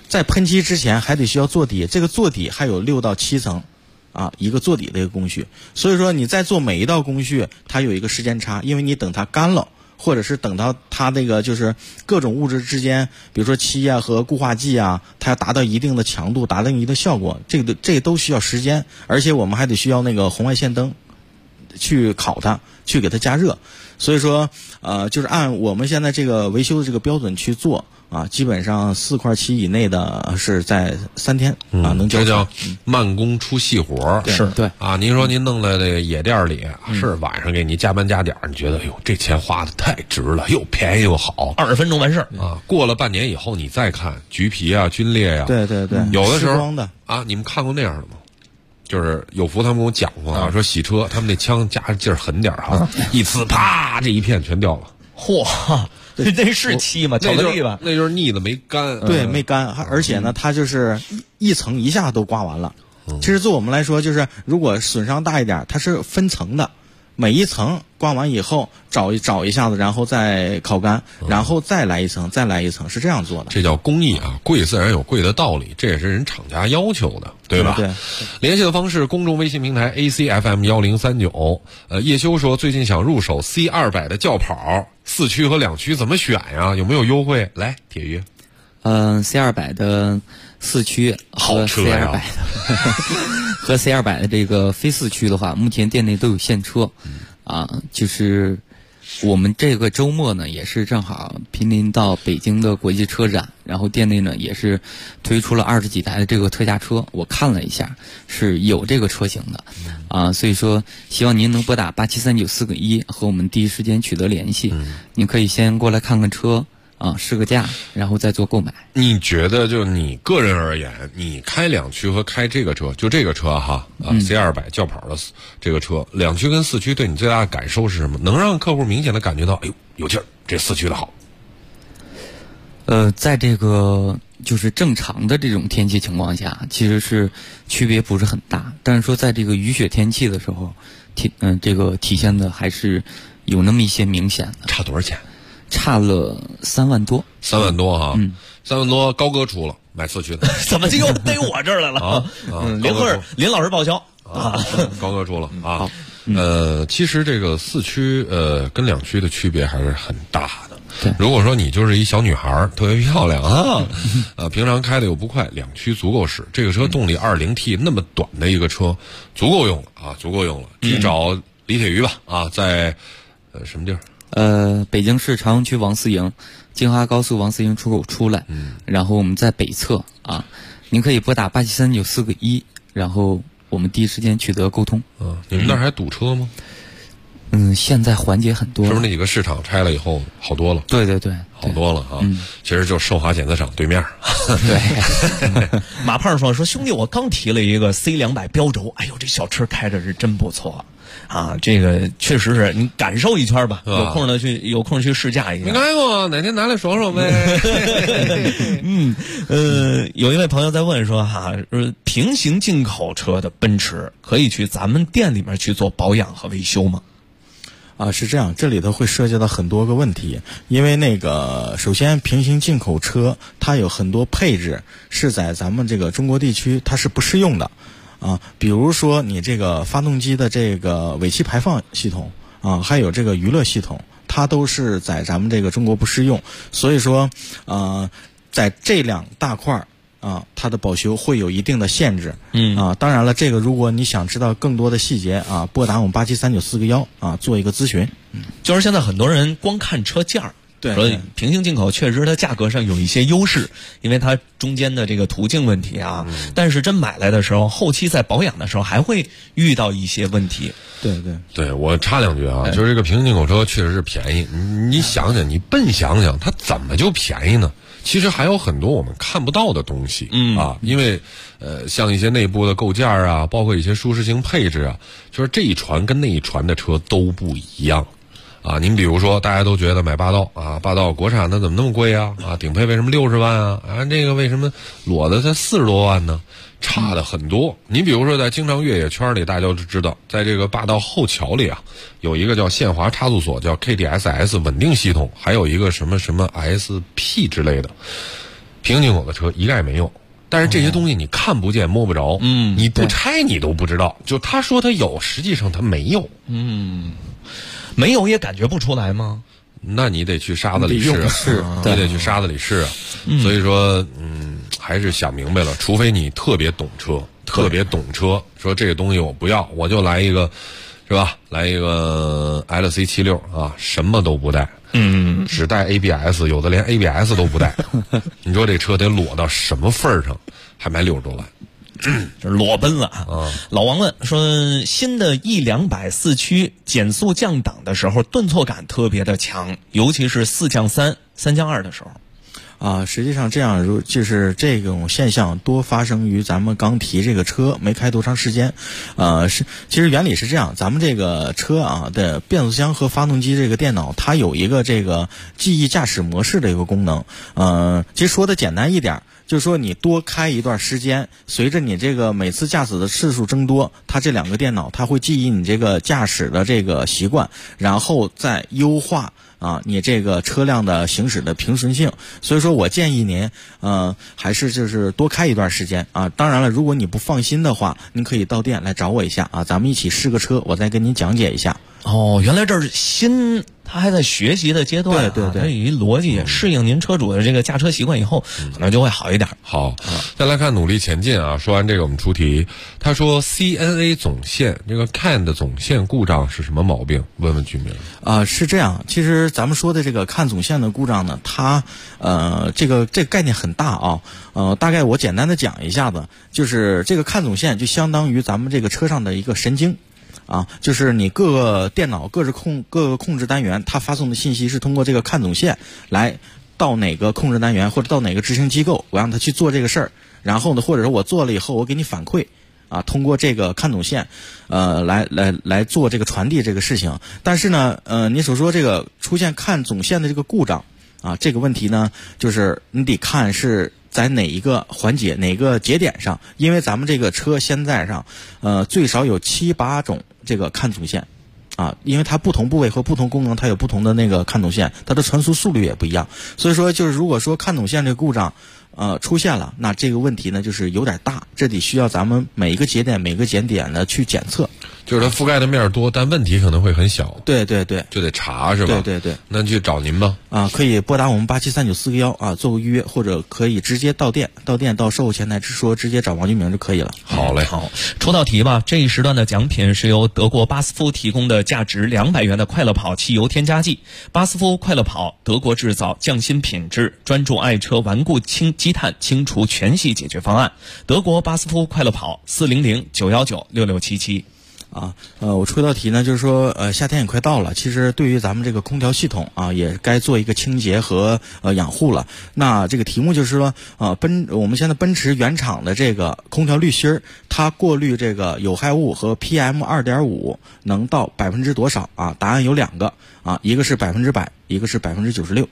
在喷漆之前还得需要做底，这个做底还有6到7层。一个做底的一个工序，所以说你在做每一道工序，它有一个时间差，因为你等它干了，或者是等到它那个就是各种物质之间，比如说漆和固化剂它要达到一定的强度，达到一定的效果，这都需要时间，而且我们还得需要那个红外线灯去烤它，去给它加热，所以说就是按我们现在这个维修的这个标准去做。基本上4块漆以内的是在3天能交。 这叫慢工出细活。 是对您说您弄在这个野店里，是晚上给你加班加点，你觉得哎呦这钱花的太值了，又便宜又好 ，20分钟完事儿过了半年以后你再看橘皮皲裂对， 有的时候光的你们看过那样的吗？就是有福他们跟我讲过说洗车他们那枪加的劲儿狠点一呲啪这一片全掉了。 嚯！这是漆吗？巧克力吧？ 那就是腻的没干。 对，没干，而且呢，它就是一层一下都刮完了。其实对我们来说，就是如果损伤大一点，它是分层的，每一层刮完以后找一下子，然后再烤干，然后再来一层，再来一层，是这样做的。 这叫工艺贵自然有贵的道理，这也是人厂家要求的，对吧？ 对。 联系的方式：公众微信平台 ACFM1039。叶修说最近想入手 C200的轿跑，4驱和2驱怎么选呀？有没有优惠？来，铁鱼。 C200的4驱和 C200 的和 C200 的这个非4驱的话，目前店内都有现车。就是我们这个周末呢，也是正好濒临到北京的国际车展，然后店内呢也是推出了20几台的这个特价车，我看了一下是有这个车型的，所以说希望您能拨打873941和我们第一时间取得联系。您可以先过来看看车。试个价，然后再做购买。 你觉得就你个人而言，你开2驱和开这个车，就这个车C200轿跑的这个车，2驱跟4驱对你最大的感受是什么？能让客户明显的感觉到，哎呦有劲儿，这4驱的好。 在这个就是正常的这种天气情况下，其实是区别不是很大，但是说在这个雨雪天气的时候，这个体现的还是有那么一些明显的。 差多少钱？ 差了3万多 ，3万多3万多，高哥出了买4驱的， 怎么就又逮我这儿来了？林老师报销高哥出了其实这个4驱跟2驱的区别还是很大的。如果说你就是一小女孩，特别漂亮平常开的又不快，2驱足够使。这个车动力 2.0T 那么短的一个车，足够用了足够用了。去找李铁鱼吧在什么地儿？ 北京市朝阳区王四营，京哈高速王四营出口出来，然后我们在北侧您可以拨打873941，然后我们第一时间取得沟通。 你们那儿还堵车吗？ 现在缓解很多， 是不是那几个市场拆了以后好多了？ 对， 好多了其实就是寿华检测厂对面。 对， 马胖说兄弟，我刚提了一个 C200标轴，哎呦，这小车开着是真不错。这个确实是你感受一圈吧，有空去试驾一下。 没开过，哪天拿来爽爽呗。 有一位朋友在问说平行进口车的奔驰可以去咱们店里面去做保养和维修吗？ 是这样，这里头会涉及到很多个问题，因为首先平行进口车它有很多配置是在咱们这个中国地区它是不适用的。比如说你这个发动机的这个尾气排放系统还有这个娱乐系统，它都是在咱们这个中国不适用。所以说在这2大块它的保修会有一定的限制。当然了，这个如果你想知道更多的细节拨打我们873941做一个咨询。 就是现在很多人光看车价。 对， 所以平行进口确实它价格上有一些优势，因为它中间的这个途径问题但是真买来的时候，后期在保养的时候还会遇到一些问题。 对，我插2句就是这个平行进口车确实是便宜。你想想，你笨想想，它怎么就便宜呢？其实还有很多我们看不到的东西因为像一些内部的构件包括一些舒适性配置就是这一传跟那一传的车都不一样。您比如说，大家都觉得买霸道霸道国产的怎么那么贵顶配为什么60万这个为什么裸的才40多万呢？差的很多。你比如说，在经常越野圈里，大家都知道，在这个霸道后桥里有一个叫限滑差速锁，叫 KDSS 稳定系统，还有一个什么什么 SP 之类的。 平行进口的车一概没有。但是这些东西你看不见摸不着，你不拆你都不知道。就他说他有，实际上他没有。 没有也感觉不出来吗？ 那你得去沙子里试啊，你得去沙子里试啊。所以说，还是想明白了，除非你特别懂车，说这个东西我不要，我就来一个，是吧？来一个 LC76啊，什么都不带。只带 ABS， 有的连 ABS 都不带。你说这车得裸到什么份儿上，还卖60多万？ 这裸奔了啊！老王问说，新的E200四驱减速降档的时候，顿挫感特别的强，尤其是4降3、3降2的时候。 实际上这样就是这种现象多发生于咱们刚提这个车没开多长时间，其实原理是这样，咱们这个车啊的变速箱和发动机这个电脑，它有一个这个记忆驾驶模式的一个功能，其实说的简单一点，就是说你多开一段时间，随着你这个每次驾驶的次数增多，它这两个电脑它会记忆你这个驾驶的这个习惯，然后再优化你这个车辆的行驶的平顺性。所以说我建议您还是就是多开一段时间啊。当然了，如果你不放心的话，您可以到店来找我一下啊，咱们一起试个车，我再跟您讲解一下。 原来这是新，他还在学习的阶段，对，他以逻辑适应您车主的这个驾车习惯以后，可能就会好一点。 好，再来看努力前进啊。说完这个，我们出题。他说 CNA 总线这个 CAN 的总线故障是什么毛病？问问居民。 是这样，其实咱们说的这个CAN总线的故障呢，它这个概念很大啊。大概我简单的讲一下子，就是这个CAN总线就相当于咱们这个车上的一个神经。就是你各个电脑各个控制单元，它发送的信息是通过这个CAN总线来到哪个控制单元或者到哪个执行机构，我让他去做这个事儿，然后呢，或者说我做了以后我给你反馈通过这个CAN总线来做这个传递这个事情。但是呢你所说这个出现CAN总线的这个故障这个问题呢，就是你得看是在哪一个环节哪个节点上，因为咱们这个车现在上最少有7、8种这个CAN总线因为它不同部位和不同功能它有不同的那个CAN总线，它的传输速率也不一样。所以说就是如果说CAN总线这个故障出现了，那这个问题呢就是有点大，这得需要咱们每一个节点呢去检测。 就是它覆盖的面多，但问题可能会很小。 对， 就得查是吧？ 对， 那就找您吧。 可以拨打我们873941做个预约，或者可以直接到店到售后前台直接找王军明就可以了。 好嘞， 好，抽到题吧。这一时段的奖品是由德国巴斯夫提供的价值200元的快乐跑汽油添加剂。巴斯夫快乐跑，德国制造，匠心品质，专注爱车顽固积碳清除全系解决方案。德国巴斯夫快乐跑400-919-6677。 我出一道题呢，就是说夏天也快到了，其实对于咱们这个空调系统也该做一个清洁和养护了。那这个题目就是说我们现在奔驰原厂的这个空调滤芯它过滤这个有害物和 PM2.5 能到多少答案有2个一个是100%，一个是96%。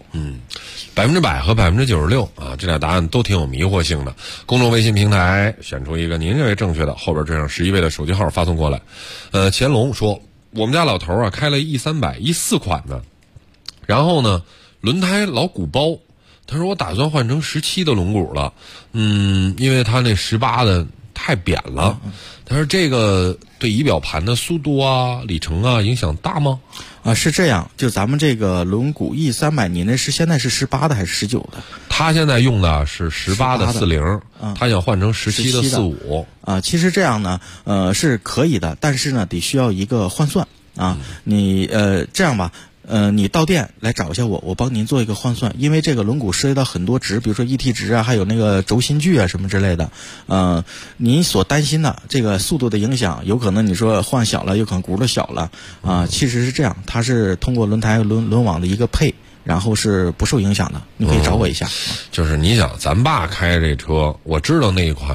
100%和96%这俩答案都挺有迷惑性的。公众微信平台选出一个您认为正确的，后边这上11位的手机号发送过来。乾隆说，我们家老头开了 E300 14款的，然后呢轮胎老鼓包，他说我打算换成17的轮毂了，因为他那18的太扁了。他说这个对仪表盘的速度里程影响大吗？ 是这样，就咱们这个轮毂 E300，你那是现在是18的还是19的？ 他现在用的是18的40，他想换成17的45。 其实这样呢，是可以的，但是呢，得需要一个换算你这样吧。你到店来找一下我帮您做一个换算，因为这个轮毂涉及到很多值，比如说 ET 值还有那个轴心距什么之类的。您所担心的这个速度的影响，有可能你说换小了，有可能轱辘小了其实是这样，它是通过轮胎轮网的一个配，然后是不受影响的。你可以找我一下。 就是你想，咱爸开这车，我知道那一款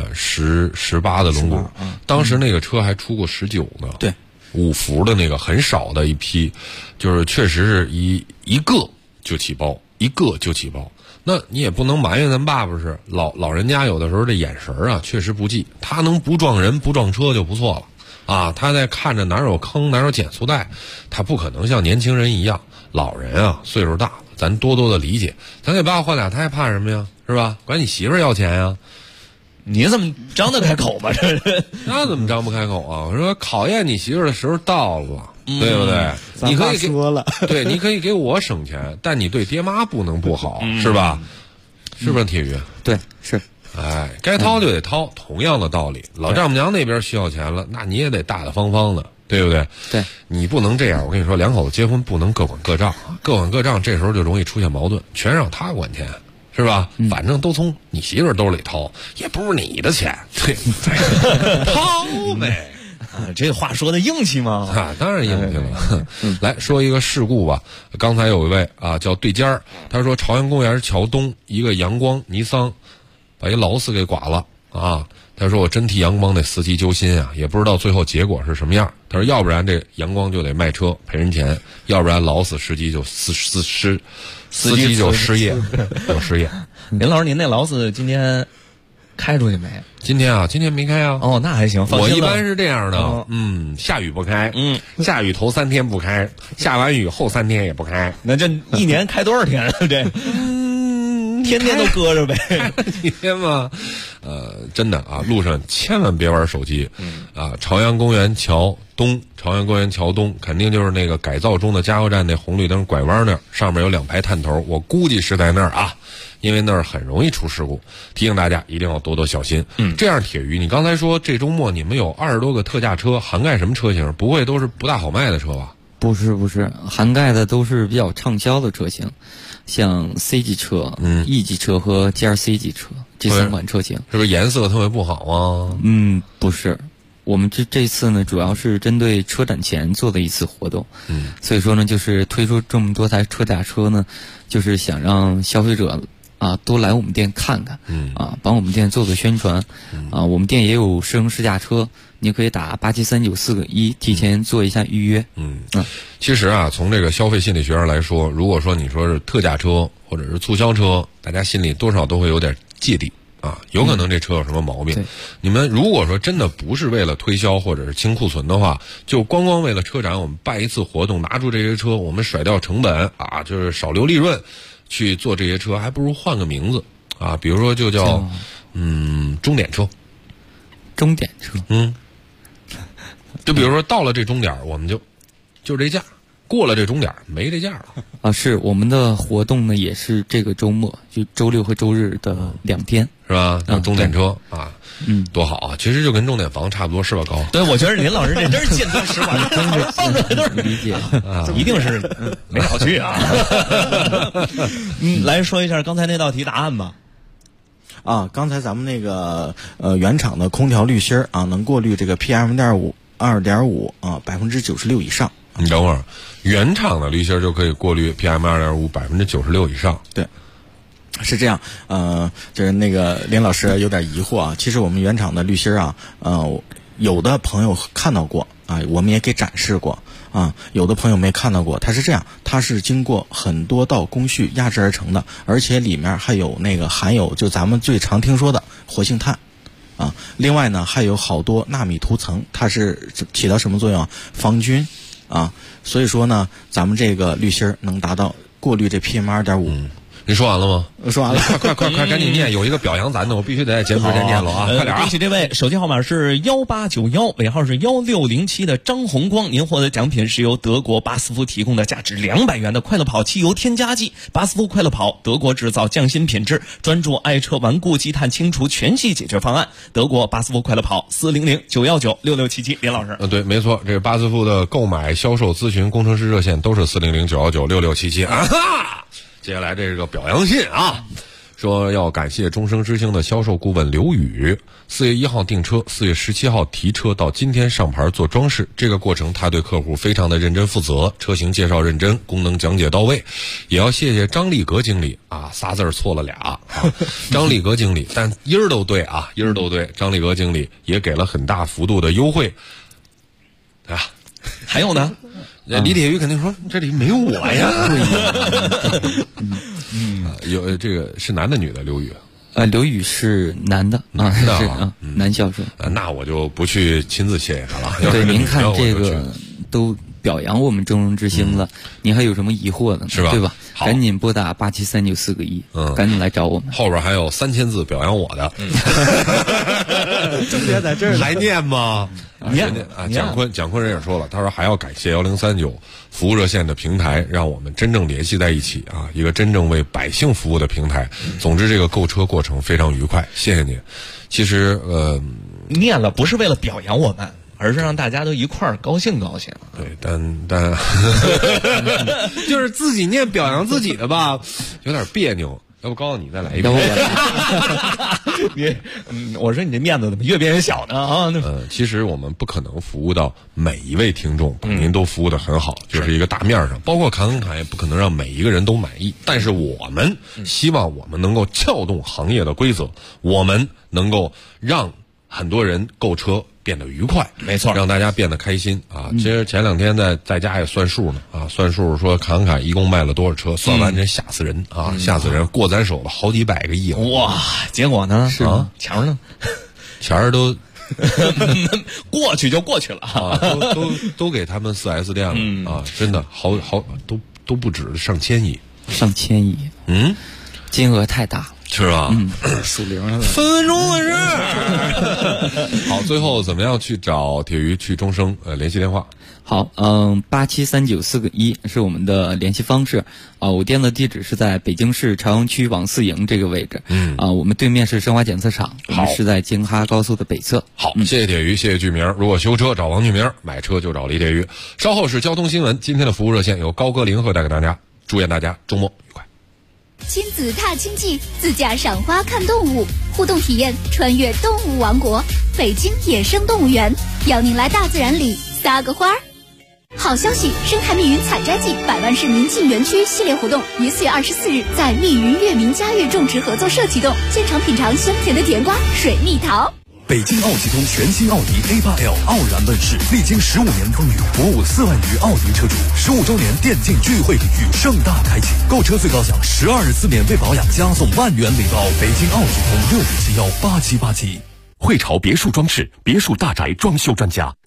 18的轮毂，当时那个车还出过19呢。 对。 5伏的那个很少的一批，就是确实是一个就起包，那你也不能埋怨咱爸爸是老人家，有的时候这眼神确实不济，他能不撞人不撞车就不错了他在看着哪有坑哪有减速带，他不可能像年轻人一样。老人岁数大了，咱多多的理解，咱给爸爸换俩胎怕什么呀？ 是吧？管你媳妇儿要钱呀？ 你怎么张得开口吧？这是那怎么张不开口啊？我说考验你媳妇儿的时候到了，对不对？你可以说了， 对，你可以给我省钱，但你对爹妈不能不好，是吧？是不是铁鱼？ 对，是。 哎，该掏就得掏，同样的道理，老丈母娘那边需要钱了，那你也得大大方方的，对不对？ 对， 你不能这样。我跟你说，两口子结婚不能各管各账，各管各账，这时候就容易出现矛盾，全让他管钱。是吧？反正都从你媳妇儿兜里掏，也不是你的钱，对，掏呗。 这话说的硬气吗？ 当然硬气了。来说一个事故吧。刚才有一位叫对尖儿，他说朝阳公园桥东一个阳光尼桑把一劳斯给剐了啊。他说我真替阳光那司机揪心啊，也不知道最后结果是什么样。他说要不然这阳光就得卖车赔人钱，要不然劳斯司机就司机就失业，就失业。 林老师，您那劳斯今天开出去没？ 今天没开啊。 哦，那还行。 我一般是这样的，下雨不开，下雨头3天不开，下完雨后3天也不开。 那这一年开多少天啊？这天天都搁着呗。 几天嘛？真的啊，路上千万别玩手机。朝阳公园桥东肯定就是那个改造中的加油站那红绿灯拐弯那儿，上面有2排探头，我估计是在那儿啊，因为那儿很容易出事故，提醒大家一定要多多小心。这样铁鱼，你刚才说这周末你们有20多个特价车，涵盖什么车型？不会都是不大好卖的车吧？ 不是，涵盖的都是比较畅销的车型，像 C 级车、E 级车和 GLC 级车这3款车型。 是不是颜色特别不好啊？ 不是。我们这次呢，主要是针对车展前做的一次活动，所以说呢，就是推出这么多台特价车呢，就是想让消费者多来我们店看看，帮我们店做做宣传，我们店也有试乘试驾车，你可以打873941提前做一下预约。 其实从这个消费心理学上来说，如果说你说是特价车或者是促销车，大家心里多少都会有点芥蒂。有可能这车有什么毛病？你们如果说真的不是为了推销或者是清库存的话，就光为了车展我们办一次活动，拿出这些车，我们甩掉成本就是少留利润去做这些车，还不如换个名字比如说就叫终点车。 终点车。 就比如说到了这终点，我们就这价。过了这终点没这价了是我们的活动呢，也是这个周末，就周6和周日的2天， 是吧？终点车多好啊！其实就跟终点房差不多，是吧？高？ 对，我觉得林老师这真是见多识广，放出来都是理解一定是没少去啊。来说一下刚才那道题答案吧。 刚才咱们那个原厂的空调滤芯能过滤这个 PM2.5 96%以上。 你等会儿，原厂的滤芯就可以过滤 PM2.5 96%以上。 对，是这样。就是那个林老师有点疑惑其实我们原厂的滤芯有的朋友看到过我们也给展示过有的朋友没看到过。它是这样，它是经过很多道工序压制而成的，而且里面还有含有就咱们最常听说的活性炭。另外呢，还有好多纳米涂层，它是起到什么作用？防菌所以说呢，咱们这个滤芯能达到过滤这 PM2.5。 你说完了吗？ 说完了， 快，赶紧念！有一个表扬咱的，我必须得在节目之前念了快点恭喜这位手机号码是1891，尾号是1607的张红光，您获得奖品是由德国巴斯夫提供的价值200元的快乐跑汽油添加剂。巴斯夫快乐跑，德国制造，匠心品质，专注爱车顽固积碳清除全系解决方案。德国巴斯夫快乐跑，400-919-6677。林老师， 对，没错，这个巴斯夫的购买、销售、咨询、工程师热线都是400-919-6677接下来这是个表扬信说要感谢终生之星的销售顾问刘宇，4月1号订车，4月17号提车，到今天上牌做装饰，这个过程他对客户非常的认真负责，车型介绍认真，功能讲解到位。也要谢谢张立格经理仨字错了俩张立格经理，但音儿都对音儿都对。张立格经理也给了很大幅度的优惠还有呢？ 李铁鱼肯定说这里没有我呀。有这个是男的女的？刘宇刘宇是男的是男销售。 那我就不去亲自谢谢他了。 对，您看这个都表扬我们终生之星了，您还有什么疑惑呢？ 是吧？ 对吧？ 赶紧拨打873941个1，赶紧来找我们。 后边还有3000字表扬我的， 重点在这儿， 还念吗？ 念啊！蒋坤人也说了，他说还要感谢1039服务热线的平台，让我们真正联系在一起啊，一个真正为百姓服务的平台。总之，这个购车过程非常愉快，谢谢您。其实念了不是为了表扬我们，而是让大家都一块儿高兴高兴。 对，但就是自己念表扬自己的吧，有点别扭。要不高高你再来一遍？ 我说你这面子怎么越变越小呢？啊， 其实我们不可能服务到每一位听众，把您都服务得很好，就是一个大面上。包括侃侃也不可能让每一个人都满意，但是我们希望我们能够撬动行业的规则，我们能够让很多人购车变得愉快， 没错， 让大家变得开心啊！其实前2天在家也算数呢啊，算数说侃侃一共卖了多少车，算完真吓死人啊，吓死人！过咱手了好几百个亿哇！结果呢？ 是啊， 钱呢？ 钱都过去就过去了啊，都给他们4S 店了啊！真的好都不止上千亿， 金额太大了。 是吧？ 数零了， 分分钟的事。好，最后怎么样去找铁鱼去中升？联系电话。 好，873941个1是我们的联系方式。我店的地址是在北京市朝阳区王四营这个位置。我们对面是生化检测厂，我们是在京哈高速的北侧。 好，谢谢铁鱼，谢谢剧名。如果修车找王剧名，买车就找李铁鱼。稍后是交通新闻，今天的服务热线由高歌零和带给大家。祝愿大家周末愉快。 亲子踏青记，自驾赏花看动物，互动体验穿越动物王国，北京野生动物园，邀您来大自然里撒个花儿。好消息，生态密云采摘季100万市民进园区系列活动于4月24日在密云悦民家悦种植合作社启动，现场品尝香甜的甜瓜、水蜜桃。 北京奥汽通全新奥迪 A8L 傲然问世，历经15年风雨，鼓舞4万余奥迪车主。15周年电竞聚会礼遇盛大开启，购车最高享12日次免费保养，加送1万元礼包。北京奥汽通65718787。 汇潮别墅装饰，别墅大宅装修专家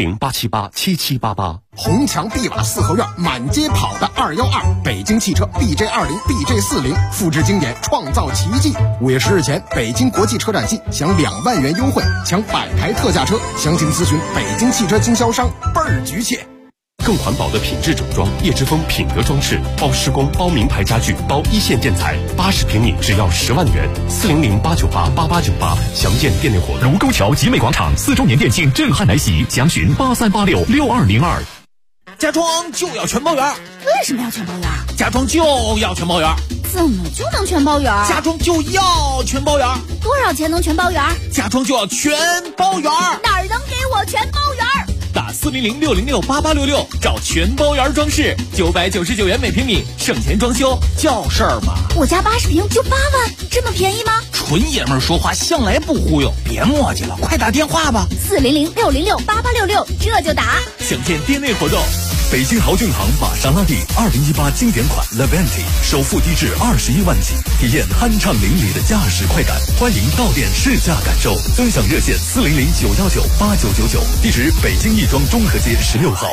，400-878-7788。 红墙碧瓦四合院，满街跑的212，北京汽车 BJ20、BJ40，复制经典，创造奇迹。5月10日前，北京国际车展季享2万元优惠，抢100台特价车，详情咨询北京汽车经销商，倍儿局气。 更环保的品质整装，叶之峰品德装饰，包施工，包名牌家具，包一线建材，80平米只要10万元，400-898-8898，详见店内活动。 卢沟桥集美广场4周年店庆震撼来袭，详询83866202。 家装就要全包圆。 为什么要全包圆？ 家装就要全包圆。 怎么就能全包圆？ 家装就要全包圆。 多少钱能全包圆？ 家装就要全包圆。 哪儿能给我全包圆？ 打400-606-8866找全包圆装饰，999元每平米，省钱装修叫事儿嘛。 我家80平就8万，这么便宜吗？ 纯爷们儿说话向来不忽悠，别磨叽了，快打电话吧。 400-606-8866，这就打。 详见店内活动。 北京豪骏行玛莎拉蒂2018经典款 Levante， 首付低至21万起，体验酣畅淋漓的驾驶快感。欢迎到店试驾感受，尊享热线400-919-8999，地址北京亦庄中和街16号。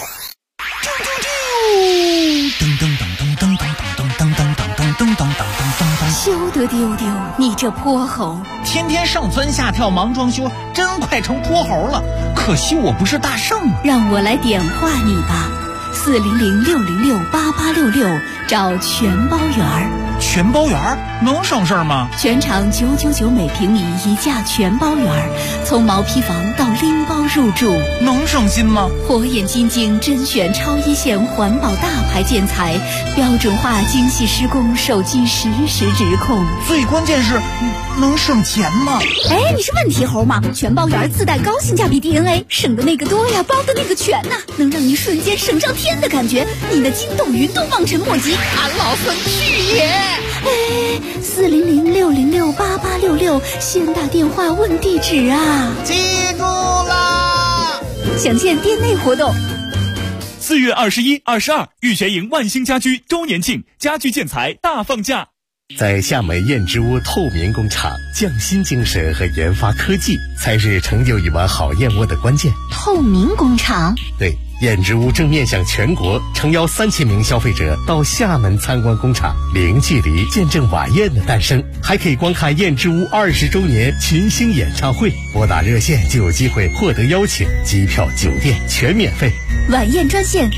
休得丢丢，你这泼猴！ 天天上蹿下跳忙装修，真快成泼猴了。可惜我不是大圣， 让我来点化你吧。400-606-8866，找全包圆儿。 全包圆儿能省事儿吗？ 全场999每平米一价全包圆儿，从毛坯房到拎包入住， 能省心吗？ 火眼金睛甄选超一线环保大牌建材，标准化精细施工，手机实时直控。 最关键是能省钱吗？ 哎，你是问题猴吗？全包圆自带高性价比 DNA， 省的那个多呀，包的那个全呐，能让你瞬间省上天的感觉，你的筋斗云都望尘莫及。 俺老孙去也！ 哎，400-606-8866，先打电话问地址啊！ 记住啦！ 详见店内活动。 4月21、22，玉泉营万兴家居周年庆，家居建材大放价。 在厦门燕之屋透明工厂，匠心精神和研发科技才是成就一碗好燕窝的关键。 透明工厂， 对，燕之屋正面向全国诚邀3000名消费者到厦门参观工厂，零距离见证晚宴的诞生，还可以观看燕之屋20周年群星演唱会。拨打热线就有机会获得邀请，机票、酒店全免费。 晚宴专线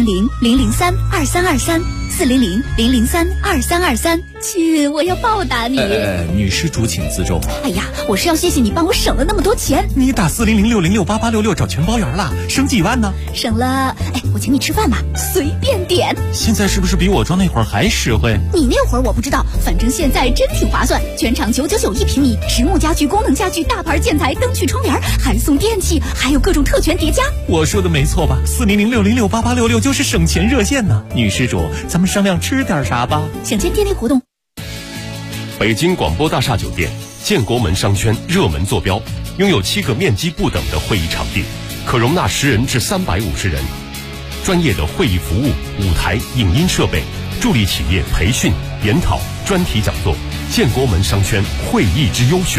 400-003-2323，400-003-2323。亲，我要报答你。 女施主请自重。 哎呀，我是要谢谢你帮我省了那么多钱。 你打400-606-8866找全包圆了，省几万呢？ 省了，我请你吃饭吧，随便点。 现在是不是比我装那会儿还实惠？ 你那会儿我不知道，反正现在真挺划算，全场999一平米，实木家具、功能家具、大牌建材、灯具、窗帘，还送电器，还有各种特权叠加。 我说的没错吧？400-606-8866就是省钱热线呢。女施主，咱们商量吃点啥吧？ 想见电力活动。 北京广播大厦酒店建国门商圈热门坐标，拥有7个面积不等的会议场地，可容纳10人至350人，专业的会议服务、舞台、影音设备，助力企业培训、研讨、专题讲座。建国门商圈会议之优选。